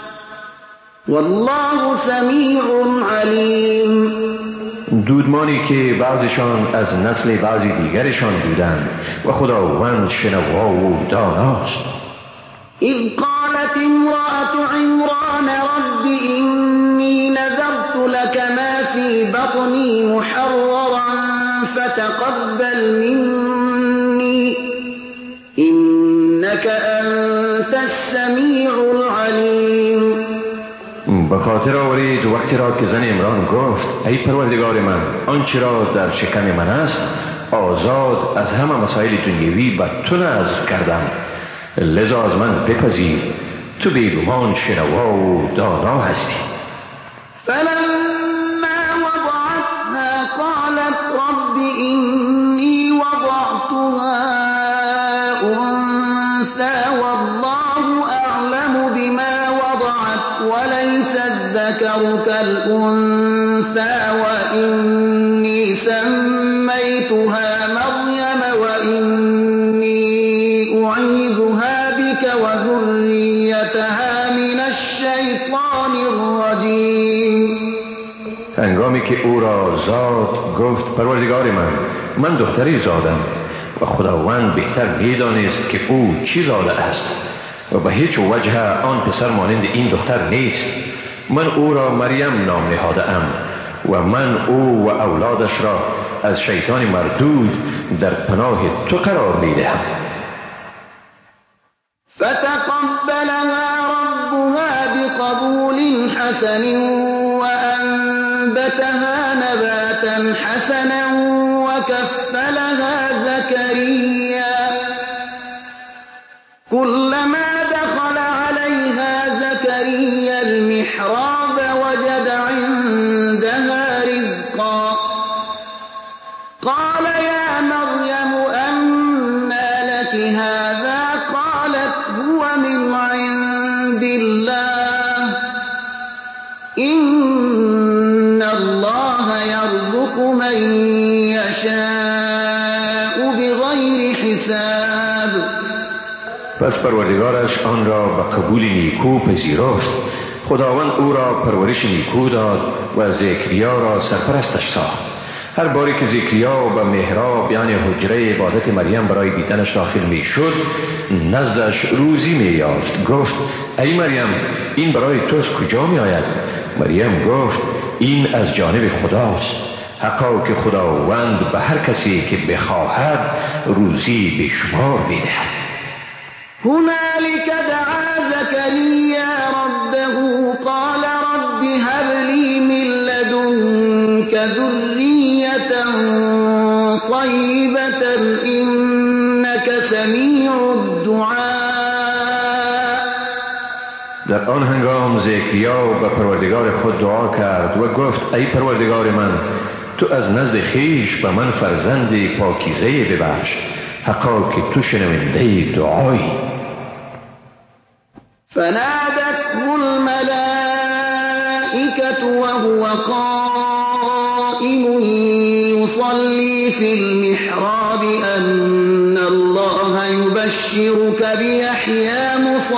والله سمیع علیم. دودمانی که بعضشان از نسل بعضی دیگرشان بودند و خداوند شنوا و داناست. اذ قالت امرأة عمران رب إني نذرت لك ما في بطني محررا فتقبل مني إنك أنت السميع العليم. به خاطر آورید وقتی را که زن عمران گفت ای پروردگار من آنچه را در شکم من است آزاد از همه مسائل دنیوی به تو نذر کردم، لذا از من بپذیر، تو بیگمان شنوا و دانا هستی. فلما وضعتها قالت رب إني وضعتها أنثى والله أعلم بما وضعت وليس الذكر كالأنثى وإني سميتها مريم وإني أعيذها بك وذريتها من الشيطان الرجيم. هنگامی که او را زاد گفت پروردگار من دختری زادم و خداوند بهتر می‌دانست که او چی زاده است و به هیچ وجه آن پسر مانند این دختر نیست. من او را مریم نام نهاده ام و من او و اولادش را از شیطان مردود در پناه تو قرار می‌دهم. فتقبلها ربها بقبول حسن وأنبتها نباتا حسنا وكفلها زكريا. كلما دخل عليها زكريا المحراب وجد عندها رزقا. قال يا مريم أنى لك هذا؟ قالت هو من عند الله إن الله يرزق من يشاء بغير حساب. پس پروردگارش آن را به قبول نیکو پذیرفت. خداوند او را پرورش نیکو داد و زکریا را سرپرستش ساخت. هر باری که زکریا به محراب یعنی حجره عبادت مریم برای دیدنش داخل می شد نزدش روزی می یافت. گفت ای مریم این برای توست کجا می آید؟ مریم گفت این از جانب خداست. حقا که خداوند به هر کسی که بخواهد روزی بیشمار می دهد. هنالك دعا زكريا ربه قال رب هب لي من لدنك ذرية طيبة إنك سميع الدعاء. در آن هنگام زکریا به پروردگار خود دعا کرد و گفت ای پروردگار تو از نزد خویش به من فرزند پاکیزه ببخش، حقا که تو شنونده دعایی. فنادته الملائكة وهو قائم يصلي في المحراب أن الله يبشرك بيحيى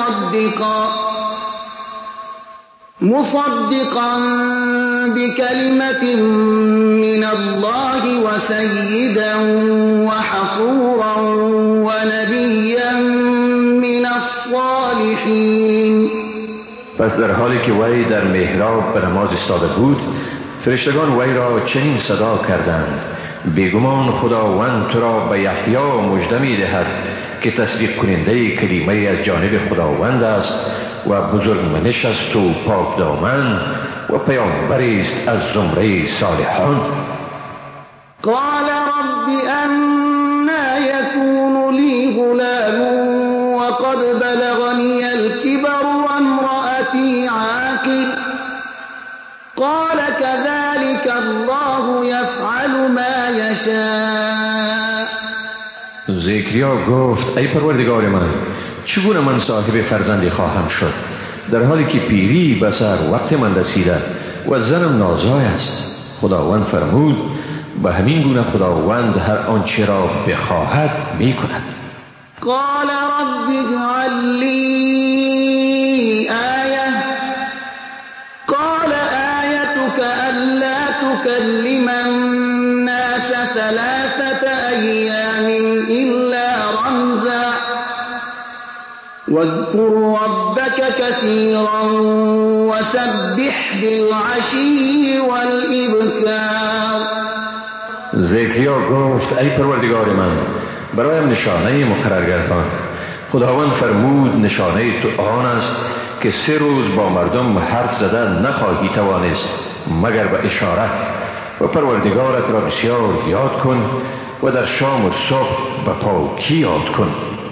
مصدقا بكلمة من الله وسيدا وحصورا ونبيا من الصالحين. پس در حالی که وی در محراب به نماز ایستاده بود فرشتگان وی را چنین صدا کردند بیگمان خداوند تو را به یحیی مژده می دهد که تصدیق کننده کلمه از جانب خداوند است و بزرگ منش است و پاک دامن و پیامبری است از زمره صالحان. قال رب أنى يكون لي غلام وقد بلغني الكبر وامرأتي عاقر قال كذلك الله يفعل ما يشاء. زکریا گفت ای پروردگار چگونه من صاحب فرزندی خواهم شد در حالی که پیری به سر وقت من رسیده و زنم نازای است؟ خداوند فرمود به همین گونه خداوند هر آنچه را بخواهد می کند. قال رب اجعل لي آیه قال آیتك ألا تكلم الناس 3 أيام إلا رمزا واذكر ربك كثيرا وسبح بالعشي والإبكار. زکریا گفت ای پروردگار برایم نشانه مقرر گردان. خداوند فرمود نشانه تو آن است که 3 روز با مردم حرف زدن نخواهی توانست مگر به اشارت و پروردگارت را بسیار یاد کن و در شام و صبح به پاکی یاد کن.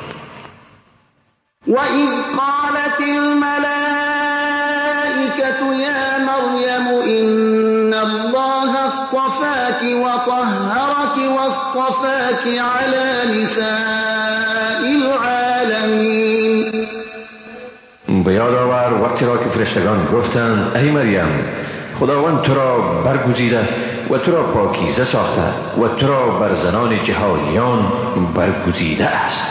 وَإِذْ قَالَتِ الْمَلَائِكَةُ يَا مَرْيَمُ إِنَّ اللَّهَ اصْطَفَاكِ وَطَهَّرَكِ وَاصْطَفَاكِ عَلَى نِسَاءِ الْعَالَمِينَ. به یاد آور وقتی را که فرشتگان گفتند ای مریم خداوند تو را برگزیده و تو را پاکیزه ساخته و تو را بر زنان جهانیان برگزیده است.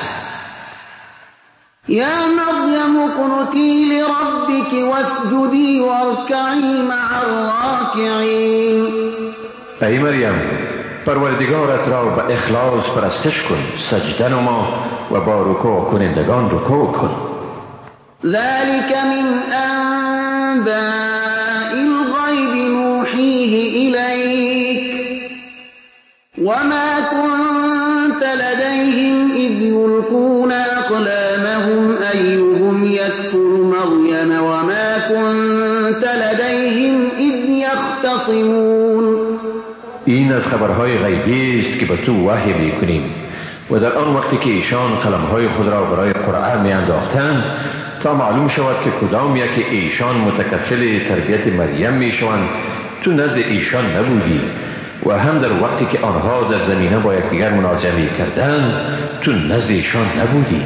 يا مريم اقنتي لربك واسجدي واركعي مع الراكعين. ای مریم پروردگارت را به اخلاص پرستش کن، سجده نما و با رکوع کنندگان رکوع کن. ذلك من أنباء الغيب نوحيه إليك وما كنت لديهم إذ يلقون أقلامهم أيهم يكفر مريم وما كنت لديهم إذ يختصمون. این از خبرهای غیبی است که به تو وحی میکنیم و در آن وقتی که ایشان قلمهای خود را برای قرآن میانداختند تا معلوم شود که کدام یک ایشان متکفل تربیت مریم میشوند تو نزد ایشان نبودی و هم در وقتی که آنها در زمینه با یکدیگر منازعه میکردند تو نزد ایشان نبودی.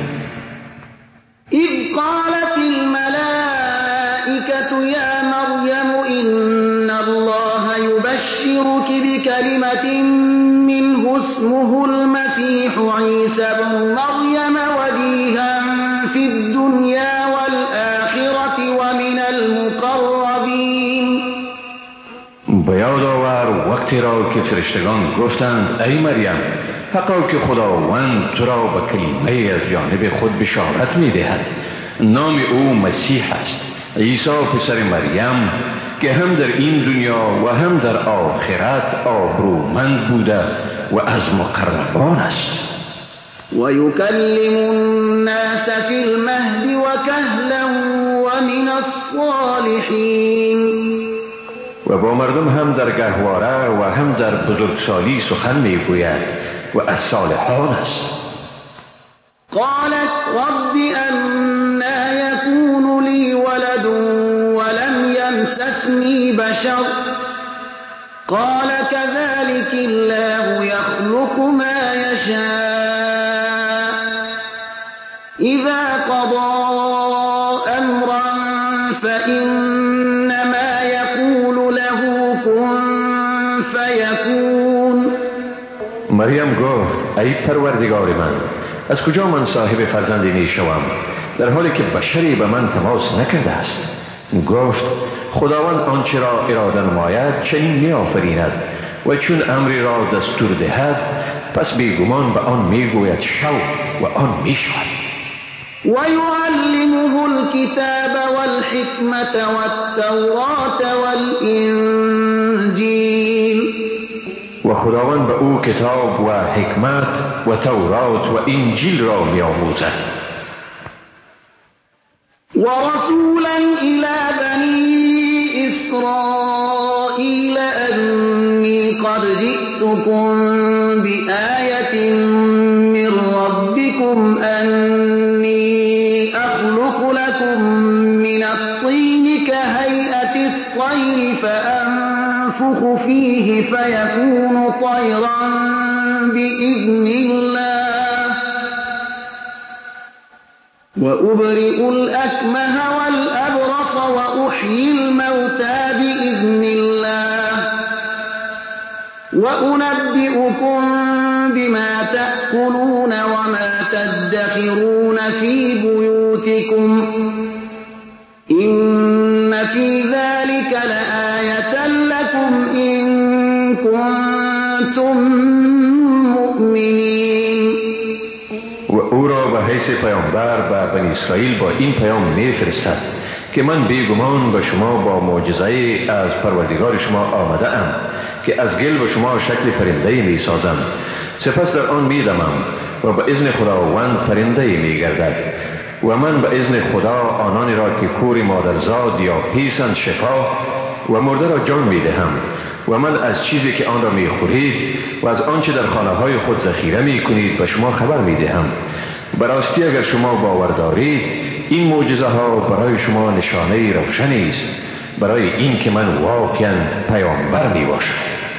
إذ قالت الملائكة يا مريم إن الله يبشرك بكلمة منه اسمه المسيح عيسى ابن مريم وجيها في الدنيا والآخرة ومن المقربين. به یاد آور وقتی را که فرشتگان گفتند ای مریم حقا که خداوند تو را به کلمه از جانب خود بشارت میدهد، نام او مسیح است، عیسی پسر مریم که هم در این دنیا و هم در آخرت آبرومند بوده و از مقربان است. ويكلم الناس في المهد وكهلا ومن الصالحين. و با مردم هم در گهواره و هم در بزرگسالی سخن میگوید و از صالحان است. قالت رب أنى يكون لي ولد ولم يمسسني بشر قال كذلك الله يخلق ما يشاء إذا قضى أمرا فإنما يقول له كن فيكون. مریم گفت ای پروردگار من از کجا من صاحب فرزندی می شوم در حالی که بشری به من تماس نکرده است؟ گفت خداوند آنچه را اراده نماید چنین می آفریند و چون امری را دستور دهد پس بیگمان به آن می گوید شو و آن می شود. ويعلمه الكتاب والحكمة والتوراة والإنجيل. و خداوند به او کتاب و حکمت و تورات و انجیل را می آموزد. ورسولا إلى بني إسرائيل أني قد جئتكم بآية من ربكم أني أخلق لكم من الطين كهيئة الطير فأنفخ فيه فيكون طيرا بإذن الله وأبرئ الأكمه والأبرص وأحيي الموتى بإذن الله وأنبئكم بما تأكلون وما تدخرون في بيوتكم إن في ذلك لآية لكم إن كنتم مؤمنين. و او را به حیث پیامبر به بنی اسرائیل با این پیام می فرستد که من بیگمان به شما با معجزه از پروردگار شما آمده ام که از گل به شما شکل پرنده می سازم، سپس در آن می دمم و به اذن خداوند پرنده می گردد و من به اذن خدا آنانی را که کور مادرزاد یا پیسند شفا و مرده را جان می دهم و من از چیزی که آن را میخورید و از آنچه در خانه های خود ذخیره میکنید به شما خبر میدهم. براستی اگر شما باور دارید این معجزه ها برای شما نشانه روشنی است برای این که من واقعا پیامبر می باشم.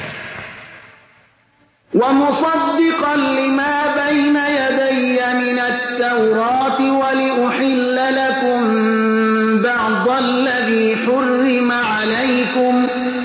و مصدقا لما بین یدی من التوراة ولأحل لكم بعض الذي حرم عليكم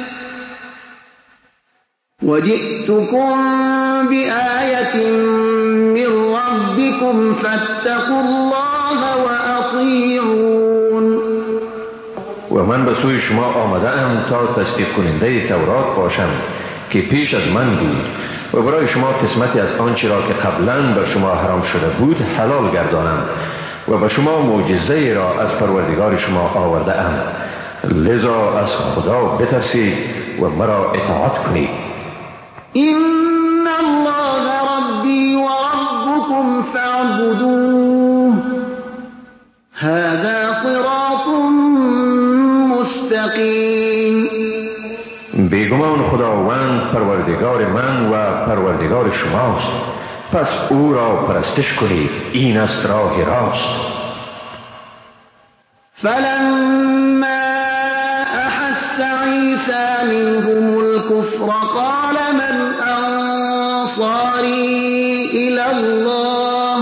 وجئتكم بآية من ربكم فاتقوا الله وأطيعون. و من به سوی شما آمده ام تا تصدیق کننده تورات باشم که پیش از من بود و برای شما قسمتی از آنچه را که قبلا بر شما حرام شده بود حلال گردانم و به شما معجزه را از پروردگار شما آورده ام. لذا از خدا بترسید و مرا اطاعت کنید. إن الله ربي وربكم فاعبدوه هذا صراط مستقیم. بیگمان خداوند پروردگار من و پروردگار شماست، پس او را پرستش کنید، این است راه راست. فلما أحس عيسى منهم الكفر قال من أنصاري إلى الله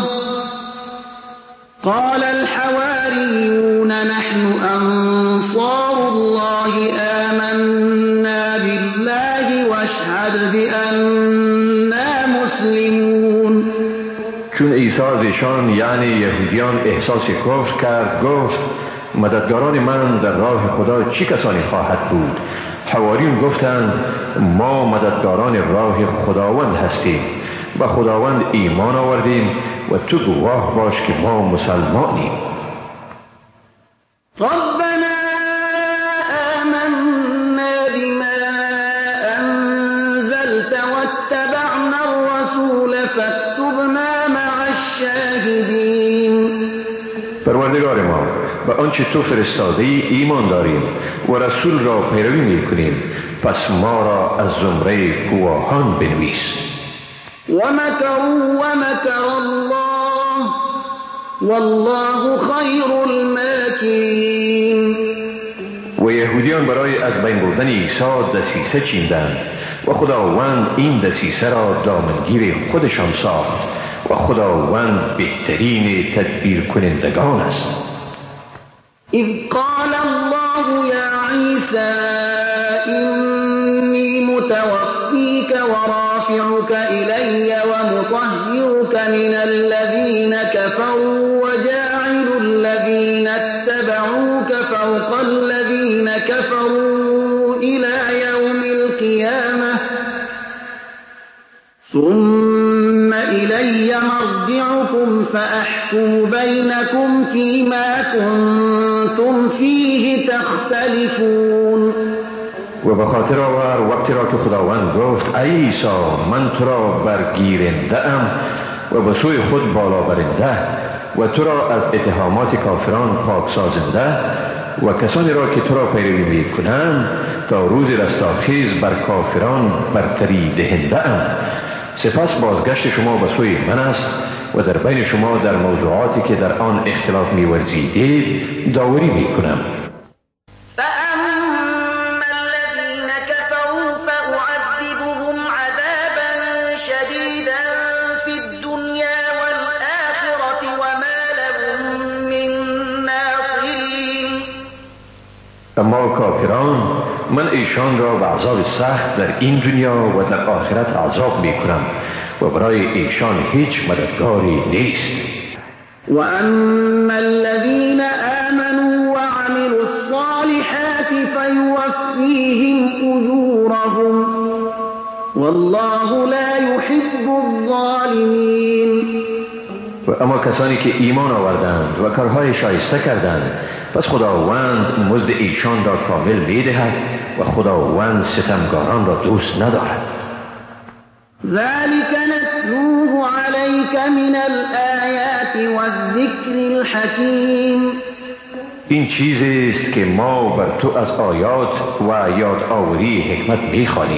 قال الحواريون نحن أنصار الله آمنا بالله واشهد بأننا مسلمون. چون عیسی از ایشان یعنی یهودیان احساس کفر کرد گفت مددگاران من در راه خدا چی کسانی خواهد بود؟ حواریون گفتند ما مددگاران راه خداوند هستیم و خداوند ایمان آوردیم و تو گواه باش که ما مسلمانیم. ربنا آمنا بما أنزلت واتبعنا الرسول فاكتبنا مع الشاهدين. پروردگار ما به آنچه تو فرستاده ای ایمان داریم و رسول را پیروی میکنیم، پس ما را از زمره گواهان بنویس. ومكروا ومكر الله والله خیر الماکرین. و یهودیان برای از بین بردن عیسی دسیسه چیندند و خداوند این دسیسه را دامنگیر خودشان ساخت و خداوند بهترین تدبیر کنندگان است. اذ قال الله یا عیسی انی متوفیک ورافعك إلی ومطهرك من الذین كفروا وجاعل الذین اتبعوك فوق الذین كفروا إلى يوم القیامة ثم إلی مرجعكم فأحكم بينكم فيما كنتم فيه تختلفون. و به خاطر آور وقتی را که خداوند گفت ای عیسی من تو را برگیرنده ام و به سوی خود بالا برنده و تو را از اتهامات کافران پاک سازنده و کسانی را که تو را پیروی می کنند تا روز رستاخیز بر کافران برتری دهنده ام. سپس بازگشت شما به سوی من است و در بین شما در موضوعاتی که در آن اختلاف می ورزیدید داوری می کنم. فأما الذين كفروا فأعذبهم عذابا شديدا في الدنيا والآخرة وما لهم من ناصرين. اما کافران من ایشان را به عذاب سخت در این دنیا و در آخرت عذاب می کنم و برای ایشان هیچ مددگاری نیست. و اما الذين آمنوا وعملوا الصالحات فيوفيهم أجورهم والله لا يحب الظالمين. و اما کسانی که ایمان آوردند و کارهای شایسته کردند پس خداوند مزد ایشان را کامل می دهد و خداوند ستمگاران را دوست ندارد. ذلك نتلوه عليك من الآيات والذكر الحكيم. این چیزی است که ما بر تو از آیات و یادآوری حکمت می‌خوانیم.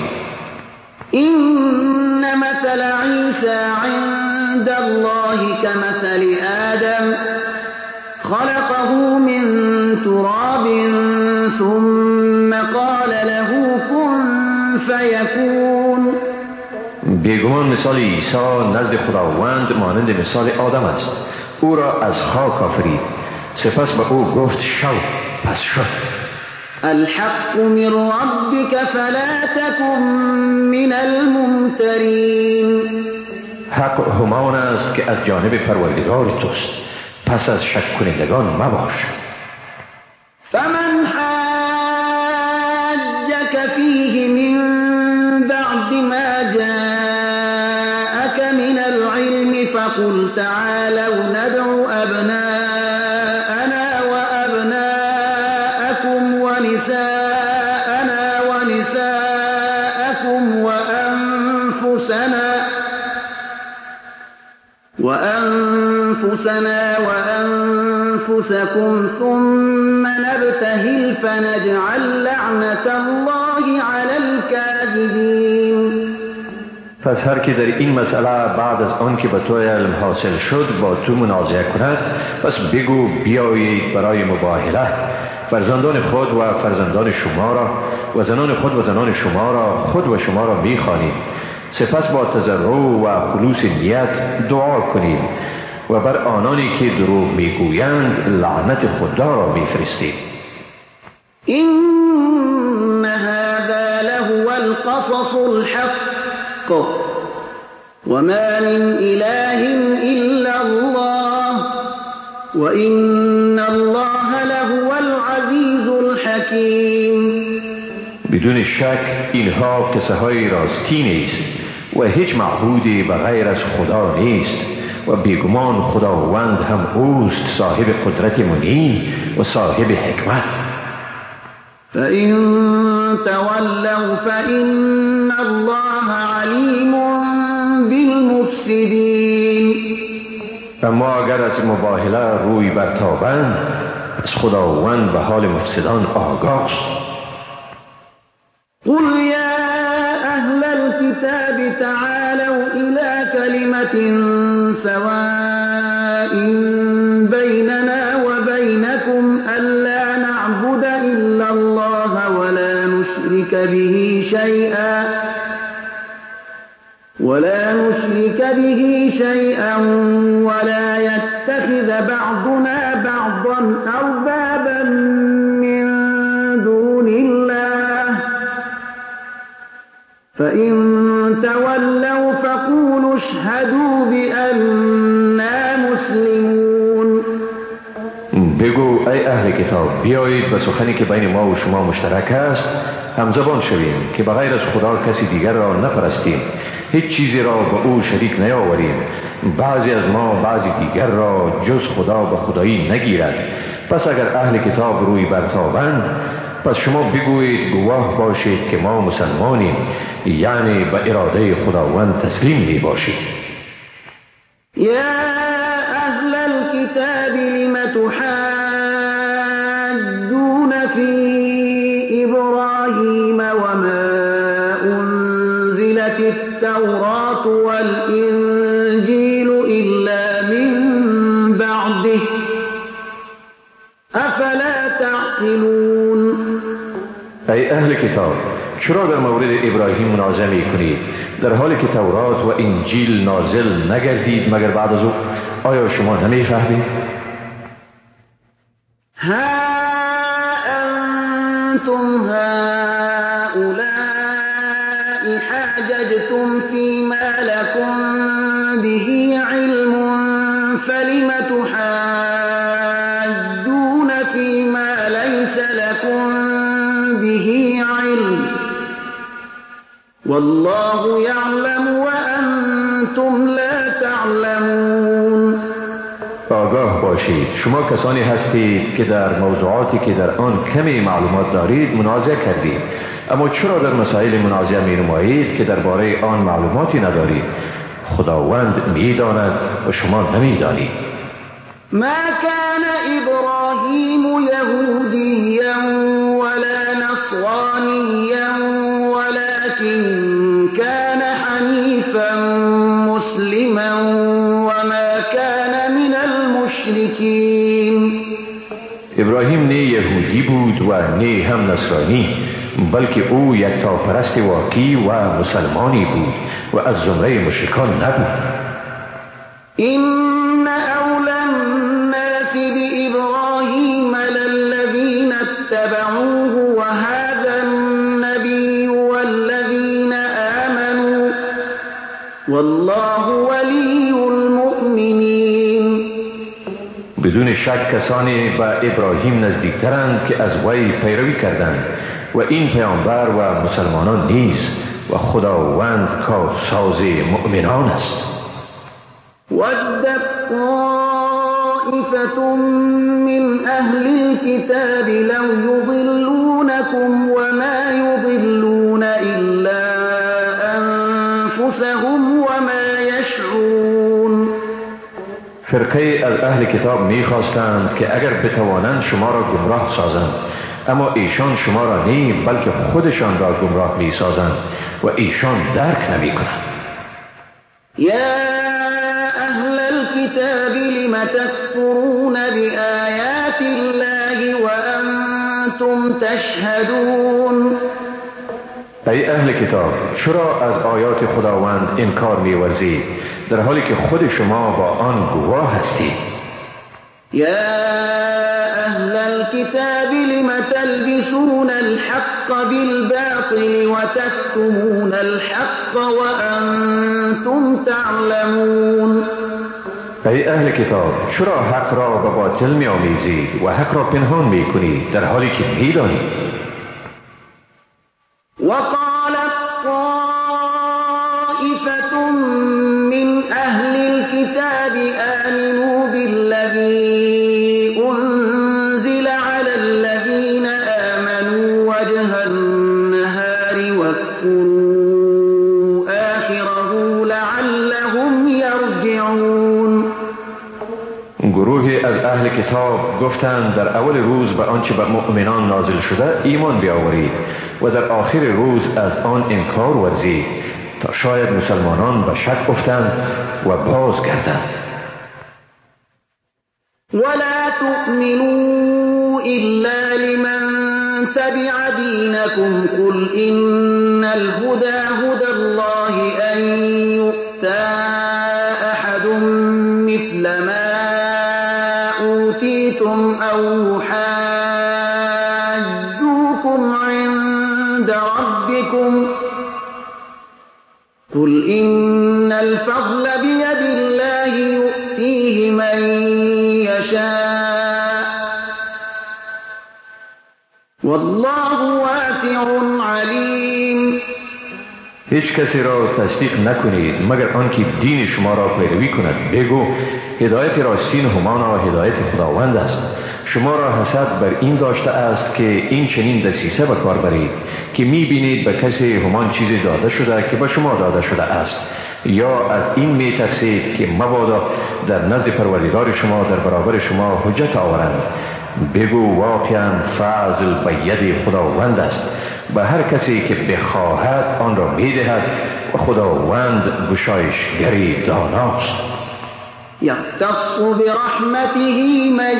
إن مثل عيسى عند الله كمثل آدم خلقه من تراب ثم قال له كن فيكون. بیگمان مثال عیسی نزد خداوند مانند مثال آدم است. او را از خاک آفرید، سپس به او گفت شو، پس شد. الحق من ربك فلا تكن من الممترین. حق همان است که از جانب پروردگار توست، پس از شک کنندگان مباش. فمن حاجك فيه من بعد ما جاءك من العلم فقل تعالوا ندع أبناءنا وأبناءكم ونساءنا ونساءكم وأنفسنا وأنفسكم ثم نبتهل فنجعل لعنة الله على الكاذبين. پس هر که در این مسئله بعد از آن که به تو علم حاصل شد با تو منازعه کند، پس بگو بیایید برای مباهله. فرزندان خود و فرزندان شما را و زنان خود و زنان شما را خود و شما را می‌خوانید، سپس با تضرع و خلوص نیت دعا کنید و بر آنانی که دروغ میگویند لعنت خدا را میفرستید. إن هذا لهو القصص الحق وما من إله إلا الله وإن الله لهو العزيز الحكيم. بدون شک اینها قصه های راستی نیست و هیچ معبودی بغیر از خدا نیست و بیگمان خداوند هم اوست صاحب قدرت منیع و صاحب حکمت. فإن تولوا فإن الله عليم بالمفسدين. اما اگر از مباهله روی برتابند، از خداوند به حال مفسدان آگاه است. قل يا أهل الكتاب تعالوا إلى كلمة سواء بيننا وبينكم ألا نعبد إلا الله ولا نشرك به شيئا ولا يتخذ بعضنا بعضا أربابا من دون الله فإن تولوا فقولوا اشهدوا بأننا مسلمون. بگو ای اهل کتاب، بیایید به سخنی که بین ما و شما مشترک است همزبان شویم که بغیر از خدا کسی دیگر را نپرستیم، هیچ چیزی را به او شریک نیاوریم، بعضی از ما بعضی دیگر را جز خدا به خدایی نگیرد. پس اگر اهل کتاب روی برتابند، پس شما بگویید گواه باشید که ما مسلمانیم، یعنی به اراده خداوند تسلیم می باشید. یا اهل الكتاب لم تحاجون فی ابراهیم وما انزلت التوراة والانجیل الا من بعده افلا تعقلون. ای اهل کتاب، چرا در مورد ابراهیم منازعه می کنید در حالی که تورات و انجیل نازل نگردید مگر بعد از او؟ آیا شما نمی فهمید؟ ها انتم هؤلاء حاججتم فيما لكم به علم فلم تحاجون فيما ليس لكم به علم والله يعلم وأنتم لا تعلمون. آگاه باشید، شما کسانی هستید که در موضوعاتی که در آن کمی معلومات دارید منازعه کردید، اما چرا در مسائل منازعه می نمایید که درباره آن معلوماتی ندارید؟ خداوند می داند و شما نمی دانید. ما كان إبراهيم يهوديا ولا نصرانيا ولكن كان حنيفا مسلما وما كان من المشركين. ابراهیم نه یهودی بود و نه هم نصرانی، بلکه او یکتاپرست واقعی و مسلمانی بود و از زمره مشرکان نبود. إن أولى الناس بإبراهيم للذين اتبعوه وهذا النبي والذين آمنوا والله ولي المؤمنين. بدون شک کسانی به ابراهیم نزدیکترند که از وی پیروی کردند و این پیامبر و مسلمانان نیز، و خداوند کارساز مؤمنان است. ودت طائفة من أهل الكتاب لو يضلونكم وما يضلون إلا أنفسهم وما يشعرون. فرقه از اهل کتاب می‌خواستند که اگر بتوانند شما را گمراه سازند، اما ایشان شما را نه بلکه خودشان را گمراه می‌سازند و ایشان درک نمی‌کنند. يا أهل الكتاب لم تكفرون بآيات الله وأنتم تشهدون. ای اهل کتاب، چرا از آیات خداوند انکار می‌ورزید در حالی که خود شما با آن گواه هستید؟ يا أهل الكتاب لم تلبسون الحق بالباطل وتكتمون الحق وأنتم تعلمون. ای اهل کتاب، چرا حق را به باطل می‌آمیزید و حق را پنهان می‌کنید در حالی که می‌دانید؟ وقالت طائفة من أهل الكتاب آمنوا بالذي أنزل على الذين آمنوا وجه النهار واكفروا آخره لعلهم يرجعون. گروهی از اهل کتاب گفتند در اول روز به آنچه به مؤمنان نازل شده ایمان بیاورید و در آخر روز از آن انکار ورزید تا شاید مسلمانان به شک افتند و بازگردند. ولا تؤمنوا إلا لمن تبع دينكم قل إن الهدى هدى الله أن يؤتى أحد مثل ما أوتيتم أو يحاجوكم عند ربكم قل إن الفضل بيد الله يؤتيه من يشاء والله واسع عليم. هیچ کسی را تصدیق نکنید مگر آنکه دین شما را پیروی کند. بگو هدایت راستین همانا هدایت خداوند است. شما را حسد بر این داشته است که این چنین دسیسه به کار برید که می‌بینید به کسی همان چیزی داده شده که به شما داده شده است، یا از این می‌ترسید که مبادا در نزد پروردگار شما در برابر شما حجت آورند. بگو واقعا فضل به ید خداوند است، به هر کسی که بخواهد آن را می‌دهد و خداوند گشایشگری داناست. يختص برحمته من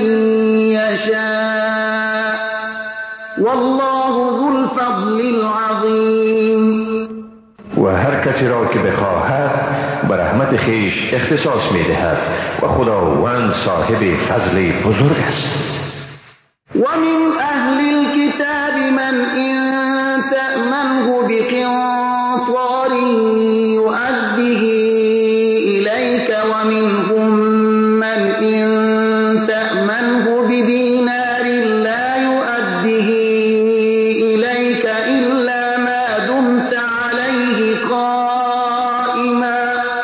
يشاء والله ذو الفضل العظیم. و هر کسی را که بخواهد به رحمت خیش اختصاص می‌دهد و خداوند صاحب فضل بزرگ است. ومن أهل الكتاب من إن تأمنه بقنطار يؤده إليك ومنهم من إن تأمنه بدينار لا يؤده إليك إلا ما دمت عليه قائما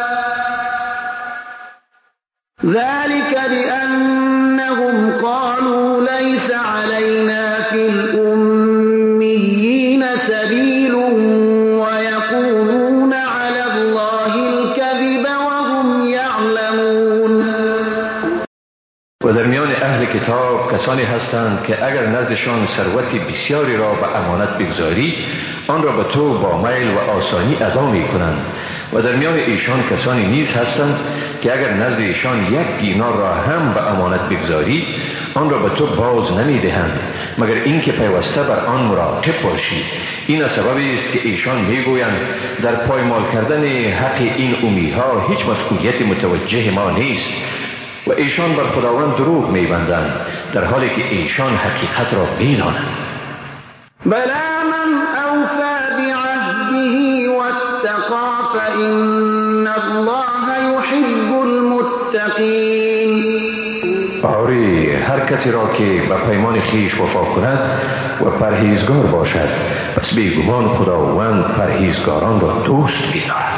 ذلك بأنهم قالوا ليس علينا في الأميين سبيل ويقولون على الله الكذب وهم يعلمون. در میان اهل کتاب کسانی هستند که اگر نزدشان ثروت بسیاری را به امانت بگذاری آن را به تو با میل و آسانی ادا می کنند و در میان ایشان کسانی نیز هستند که اگر نزد ایشان یک دینار را هم به امانت بگذاری آن را به تو باز نمی دهند مگر اینکه پیوسته بر آن مراقب باشی. این سببی است که ایشان می گویند در پایمال کردن حق این امیها هیچ مسئولیت متوجه ما نیست و ایشان بر خداوند دروغ می بندند در حالی که ایشان حقیقت را می دانند. بلا من اوفى بعهده واتقى فإن الله يحب المتقین. آری هر کسی را که به پیمان خیش وفا کند و پرهیزگار باشد پس بیگمان خداوند پرهیزگاران را دوست می دارد.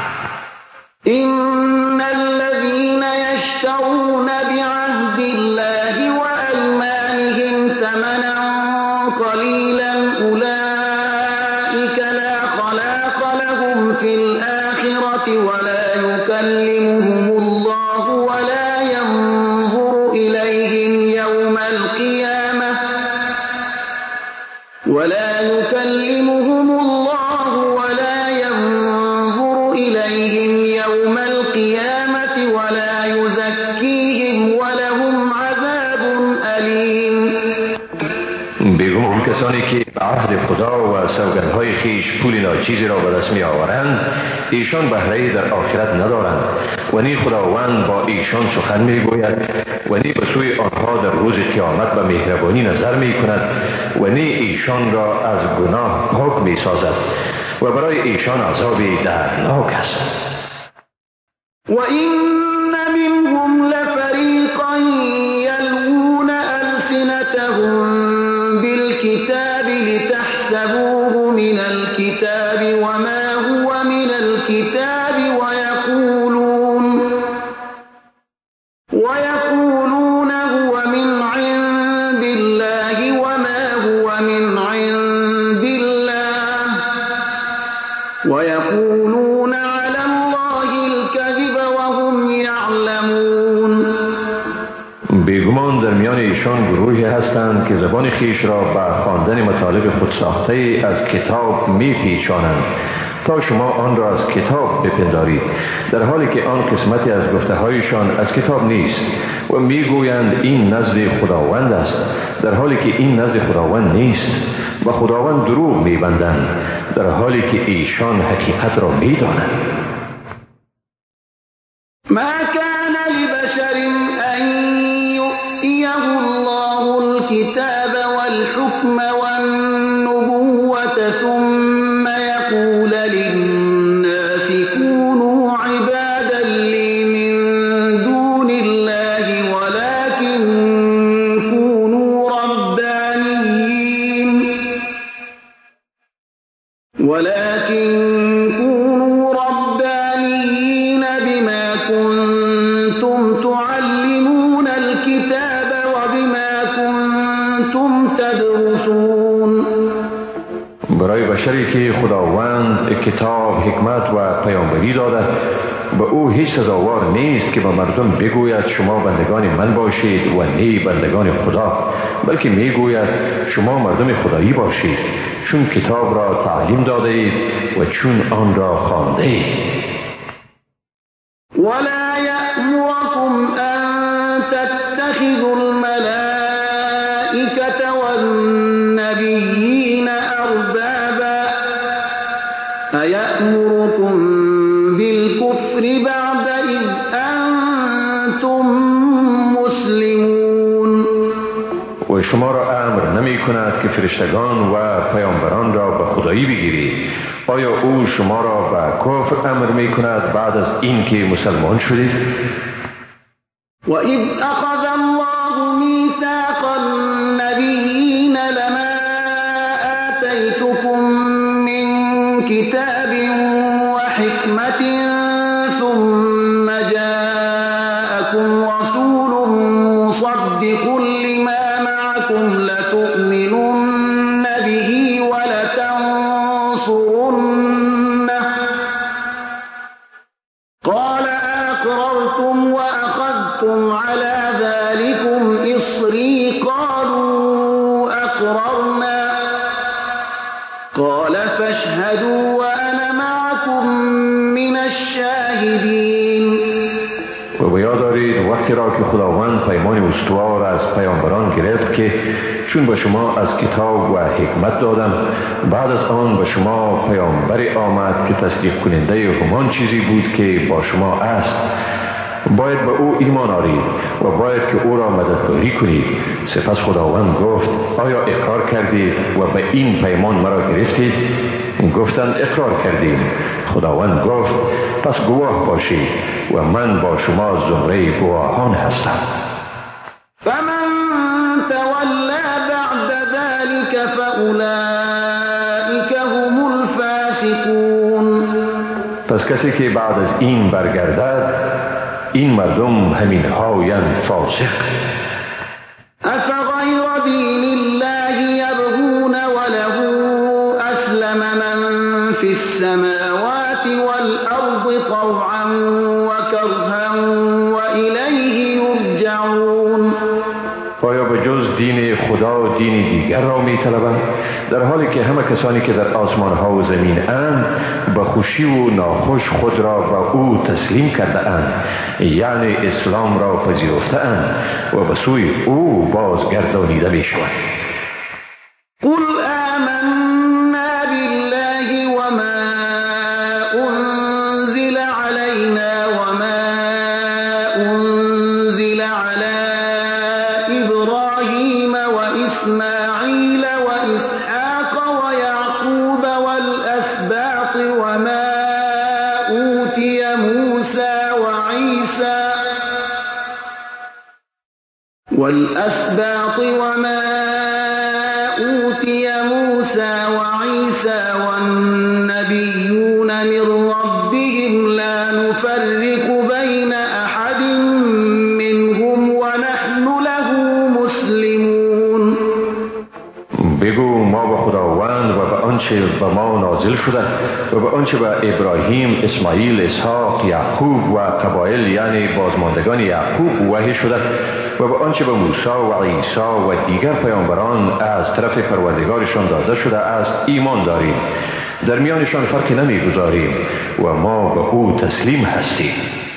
إن الذين يشترون بعهد الله وأيمانهم ثمنا قليلا أولئك لا خلاق لهم في الآخرة ولا يكلمهم الله ولا ينظر إليهم يوم القيامة ولا يزكيهم ولهم عذاب أليم. بیگمان کسانی که به عهد خدا و سوگندهای خیش پول ناچیزی را به دست می آورند ایشان بهره‌ای در آخرت ندارند و نی خداوند با ایشان سخن می گوید و نی به سوی آنها در روز قیامت به مهربانی نظر می کند و نی ایشان را از گناه پاک می سازد و برای ایشان عذابی دردناک است. وَإِنَّ مِنْهُمْ لَفَرِيقًا يَلْوُونَ أَلْسِنَتَهُم بِالْكِتَابِ لِتَحْسَبُوهُ مِنَ الْكِتَابِ وَمَا هُوَ مِنَ الْكِتَابِ وَيَقُولُونَ هُوَ مِنْ عِندِ اللَّهِ وَمَا هُوَ مِنْ عِندِ اللَّهِ وَيَقُولُونَ عَلَى اللَّهِ الْكَذِبَ وَهُمْ يَعْلَمُونَ. بیگمان در میان ایشان گروهی هستند که زبان خیش را به خواندن مطالب خود ساخته از کتاب می پیچانند تا شما آن را از کتاب بپندارید در حالی که آن قسمتی از گفته هایشان از کتاب نیست و می گویند این نزد خداوند است در حالی که این نزد خداوند نیست و خداوند دروغ می بندند در حالی که ایشان حقیقت را می دانند. ما كان لبشر أن يؤتيه الله الكتاب والحكم والنبوة ثم يقول للناس كونوا عبادا لي من دون الله ولكن كونوا ربانيين بما كنتم تعلمون الكتاب وبما كنتم تدرسون. برای بشری که خداوند کتاب، حکمت و پیامبری داده به او هیچ سزاوار نیست که به مردم بگوید شما بندگان من باشید و نی بندگان خدا، بلکه میگوید شما مردم خدایی باشید چون کتاب را تعلیم داده اید و چون آن را خوانده اید. ولا يأمركم أن تتخذوا الملائكة والنبيين أربابا أيأمركم بالكفر بعد إذ أنتم مسلمون. و شما را امر نمی کند که فرشتگان و پیامبران را به خدایی بگیرید. آیا او شما را به کفر امر می کند بعد از این که مسلمان شدید؟ و اذ اخذ الله میثاق النبیین لما آتیتكم من کتاب و حکمت ثم جاءكم رسول مصدق لما معكم لتؤمنن به ولتنصرنه قال أقررتم وأخذتم على ذلكم قال فاشهدوا وأنا معكم من الشاهدين. و به یاد دارید وقتی را که خداوند پیمان استوار از پیامبران گرفت که چون به شما از کتاب و حکمت دادم، بعد از آن به شما پیامبری آمد که تصدیق کننده همان چیزی بود که با شما است، باید به او ایمان آورید و باید که او را مددکاری کنید. سپس خداوند گفت آیا اقرار کردید و به این پیمان مرا گرفتید؟ گفتند اقرار کردیم. خداوند گفت پس گواه باشید و من با شما زمره گواهان هستم. فمن تولى بعد ذلك فأولئك هم الفاسقون. پس کسی که بعد از این برگردد، این مردم همین هایند فاسق. أفغير دين الله يبغون وله أسلم من في السماوات والأرض طوعا وكرها وإليه يرجعون. آیا به جز دین خدا دین دیگر را می طلبند، در حالی که همه کسانی که در آسمان ها و زمین اند به خوشی و ناخوش خود را به او تسلیم کرده اند، یعنی اسلام را پذیرفته اند و به سوی او بازگردانیده می شوند. قل آمنا بالله وما أنزل علينا وما أنزل على إبراهيم وإسماعيل وإسحاق ويعقوب والأسباط وما أوتي موسى وعيسى والنبيون من ربهم لا نفرق بين أحد منهم ونحن له مسلمون. بگو ما به خداوند و به آنچه به ما نازل شده و به آنچه به ابراهیم، اسماعیل، اسحاق، یعقوب و قبایل یعنی بازماندگان یعقوب وحی شده و به آنچه به موسی و عیسی و دیگر پیامبران از طرف پروردگارشان داده شده است ایمان داریم. در میانشان فرقی نمیگذاریم و ما به او تسلیم هستیم.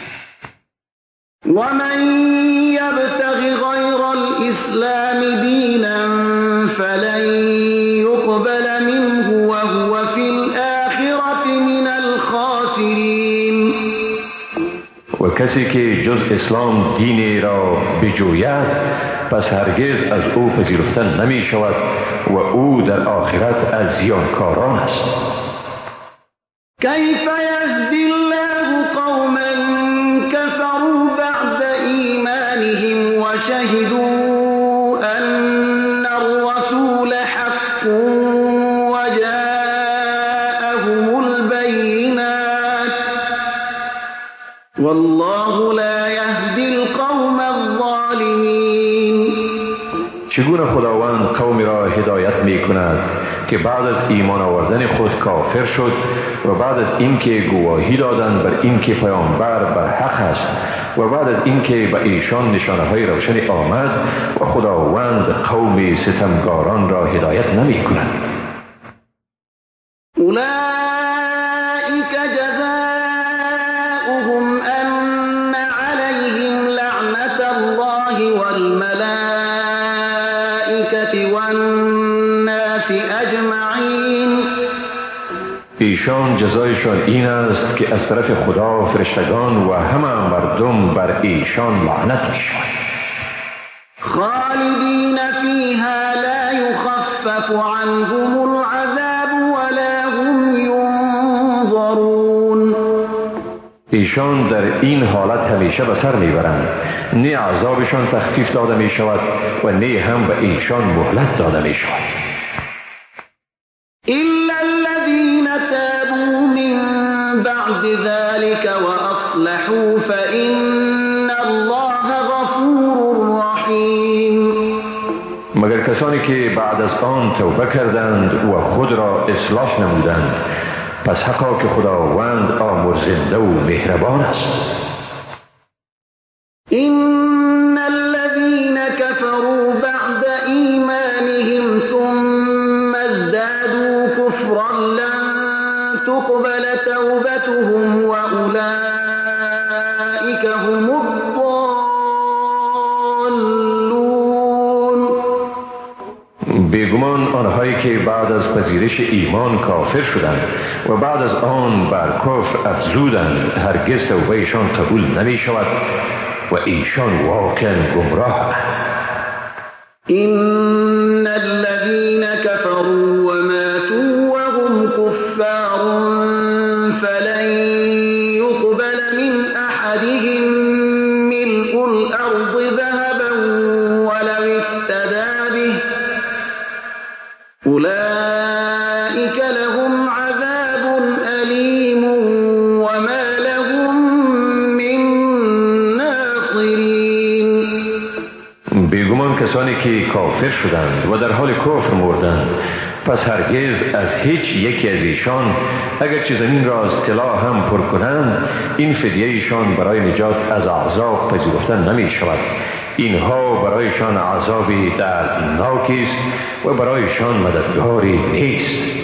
ومن يبتغ غير الإسلام دينا فلن يقبل منه وهو في الآخرة من الخاسرين. و کسی که جز اسلام دینی را بجوید پس هرگز از او پذیرفته نمی شود و او در آخرت از زیانکاران است. كيف يهدي الله قوما كفروا بعد إيمانهم وشهدوا أن الرسول حق وجاءهم البينات والله لا يهدي القوم الظالمين. چگونه خداوند قومی را هدایت می کند که بعد از ایمان آوردن خود کافر شد و بعد از اینکه گواهی دادند بر اینکه پیامبر بر حق است و بعد از اینکه به ایشان نشانه های روشن آمد و خداوند قوم ستمگاران را هدایت نمی کند. أولئك جزاؤهم أن عليهم لعنة الله والملائكة والناس أجمعين. ایشان جزایشان این است که از طرف خدا، فرشتگان و همه مردم بر ایشان لعنت می شود. خالدین فیها لا یخفف عنهم العذاب ولا هم ینظرون. ایشان در این حالت همیشه به سر میبرند، نه عذابشان تخفیف داده می شود و نه هم به ایشان مهلت داده می شود. إلا الذين تابوا من بعد ذلك وأصلحوا فإن الله غفور رحيم. مگر کسانی که بعد از آن توبه کردند و خود را اصلاح نمودند، پس حقا که خداوند آمرزنده و مهربان است. إن الذين كفروا بعد إيمانهم ثم ازدادوا كفرا تقبل توبتهم وأولئك هم الضالون. بیگمان آنهایی که بعد از پذیرش ایمان کافر شدند و بعد از آن بر کفر افزودند هرگز توبهشان قبول نمی شود و ایشان واقعا گمراه. إن الذين كفروا وماتوا وهم كفار فلن يقبل من أحدهم ملء الأرض ذهبا ولو افتدى به أولئك لهم عذاب أليم وما لهم من ناصرين. بیگمان کسانی که کافر شدند و در حال کفر مردند پس هرگز از هیچ یکی از ایشان اگرچه زمین را از طلا هم پر کنند این فدیه ایشان برای نجات از عذاب پذیرفته نمی شود. اینها برایشان عذابی دردناکی است و برایشان مددگاری نیست.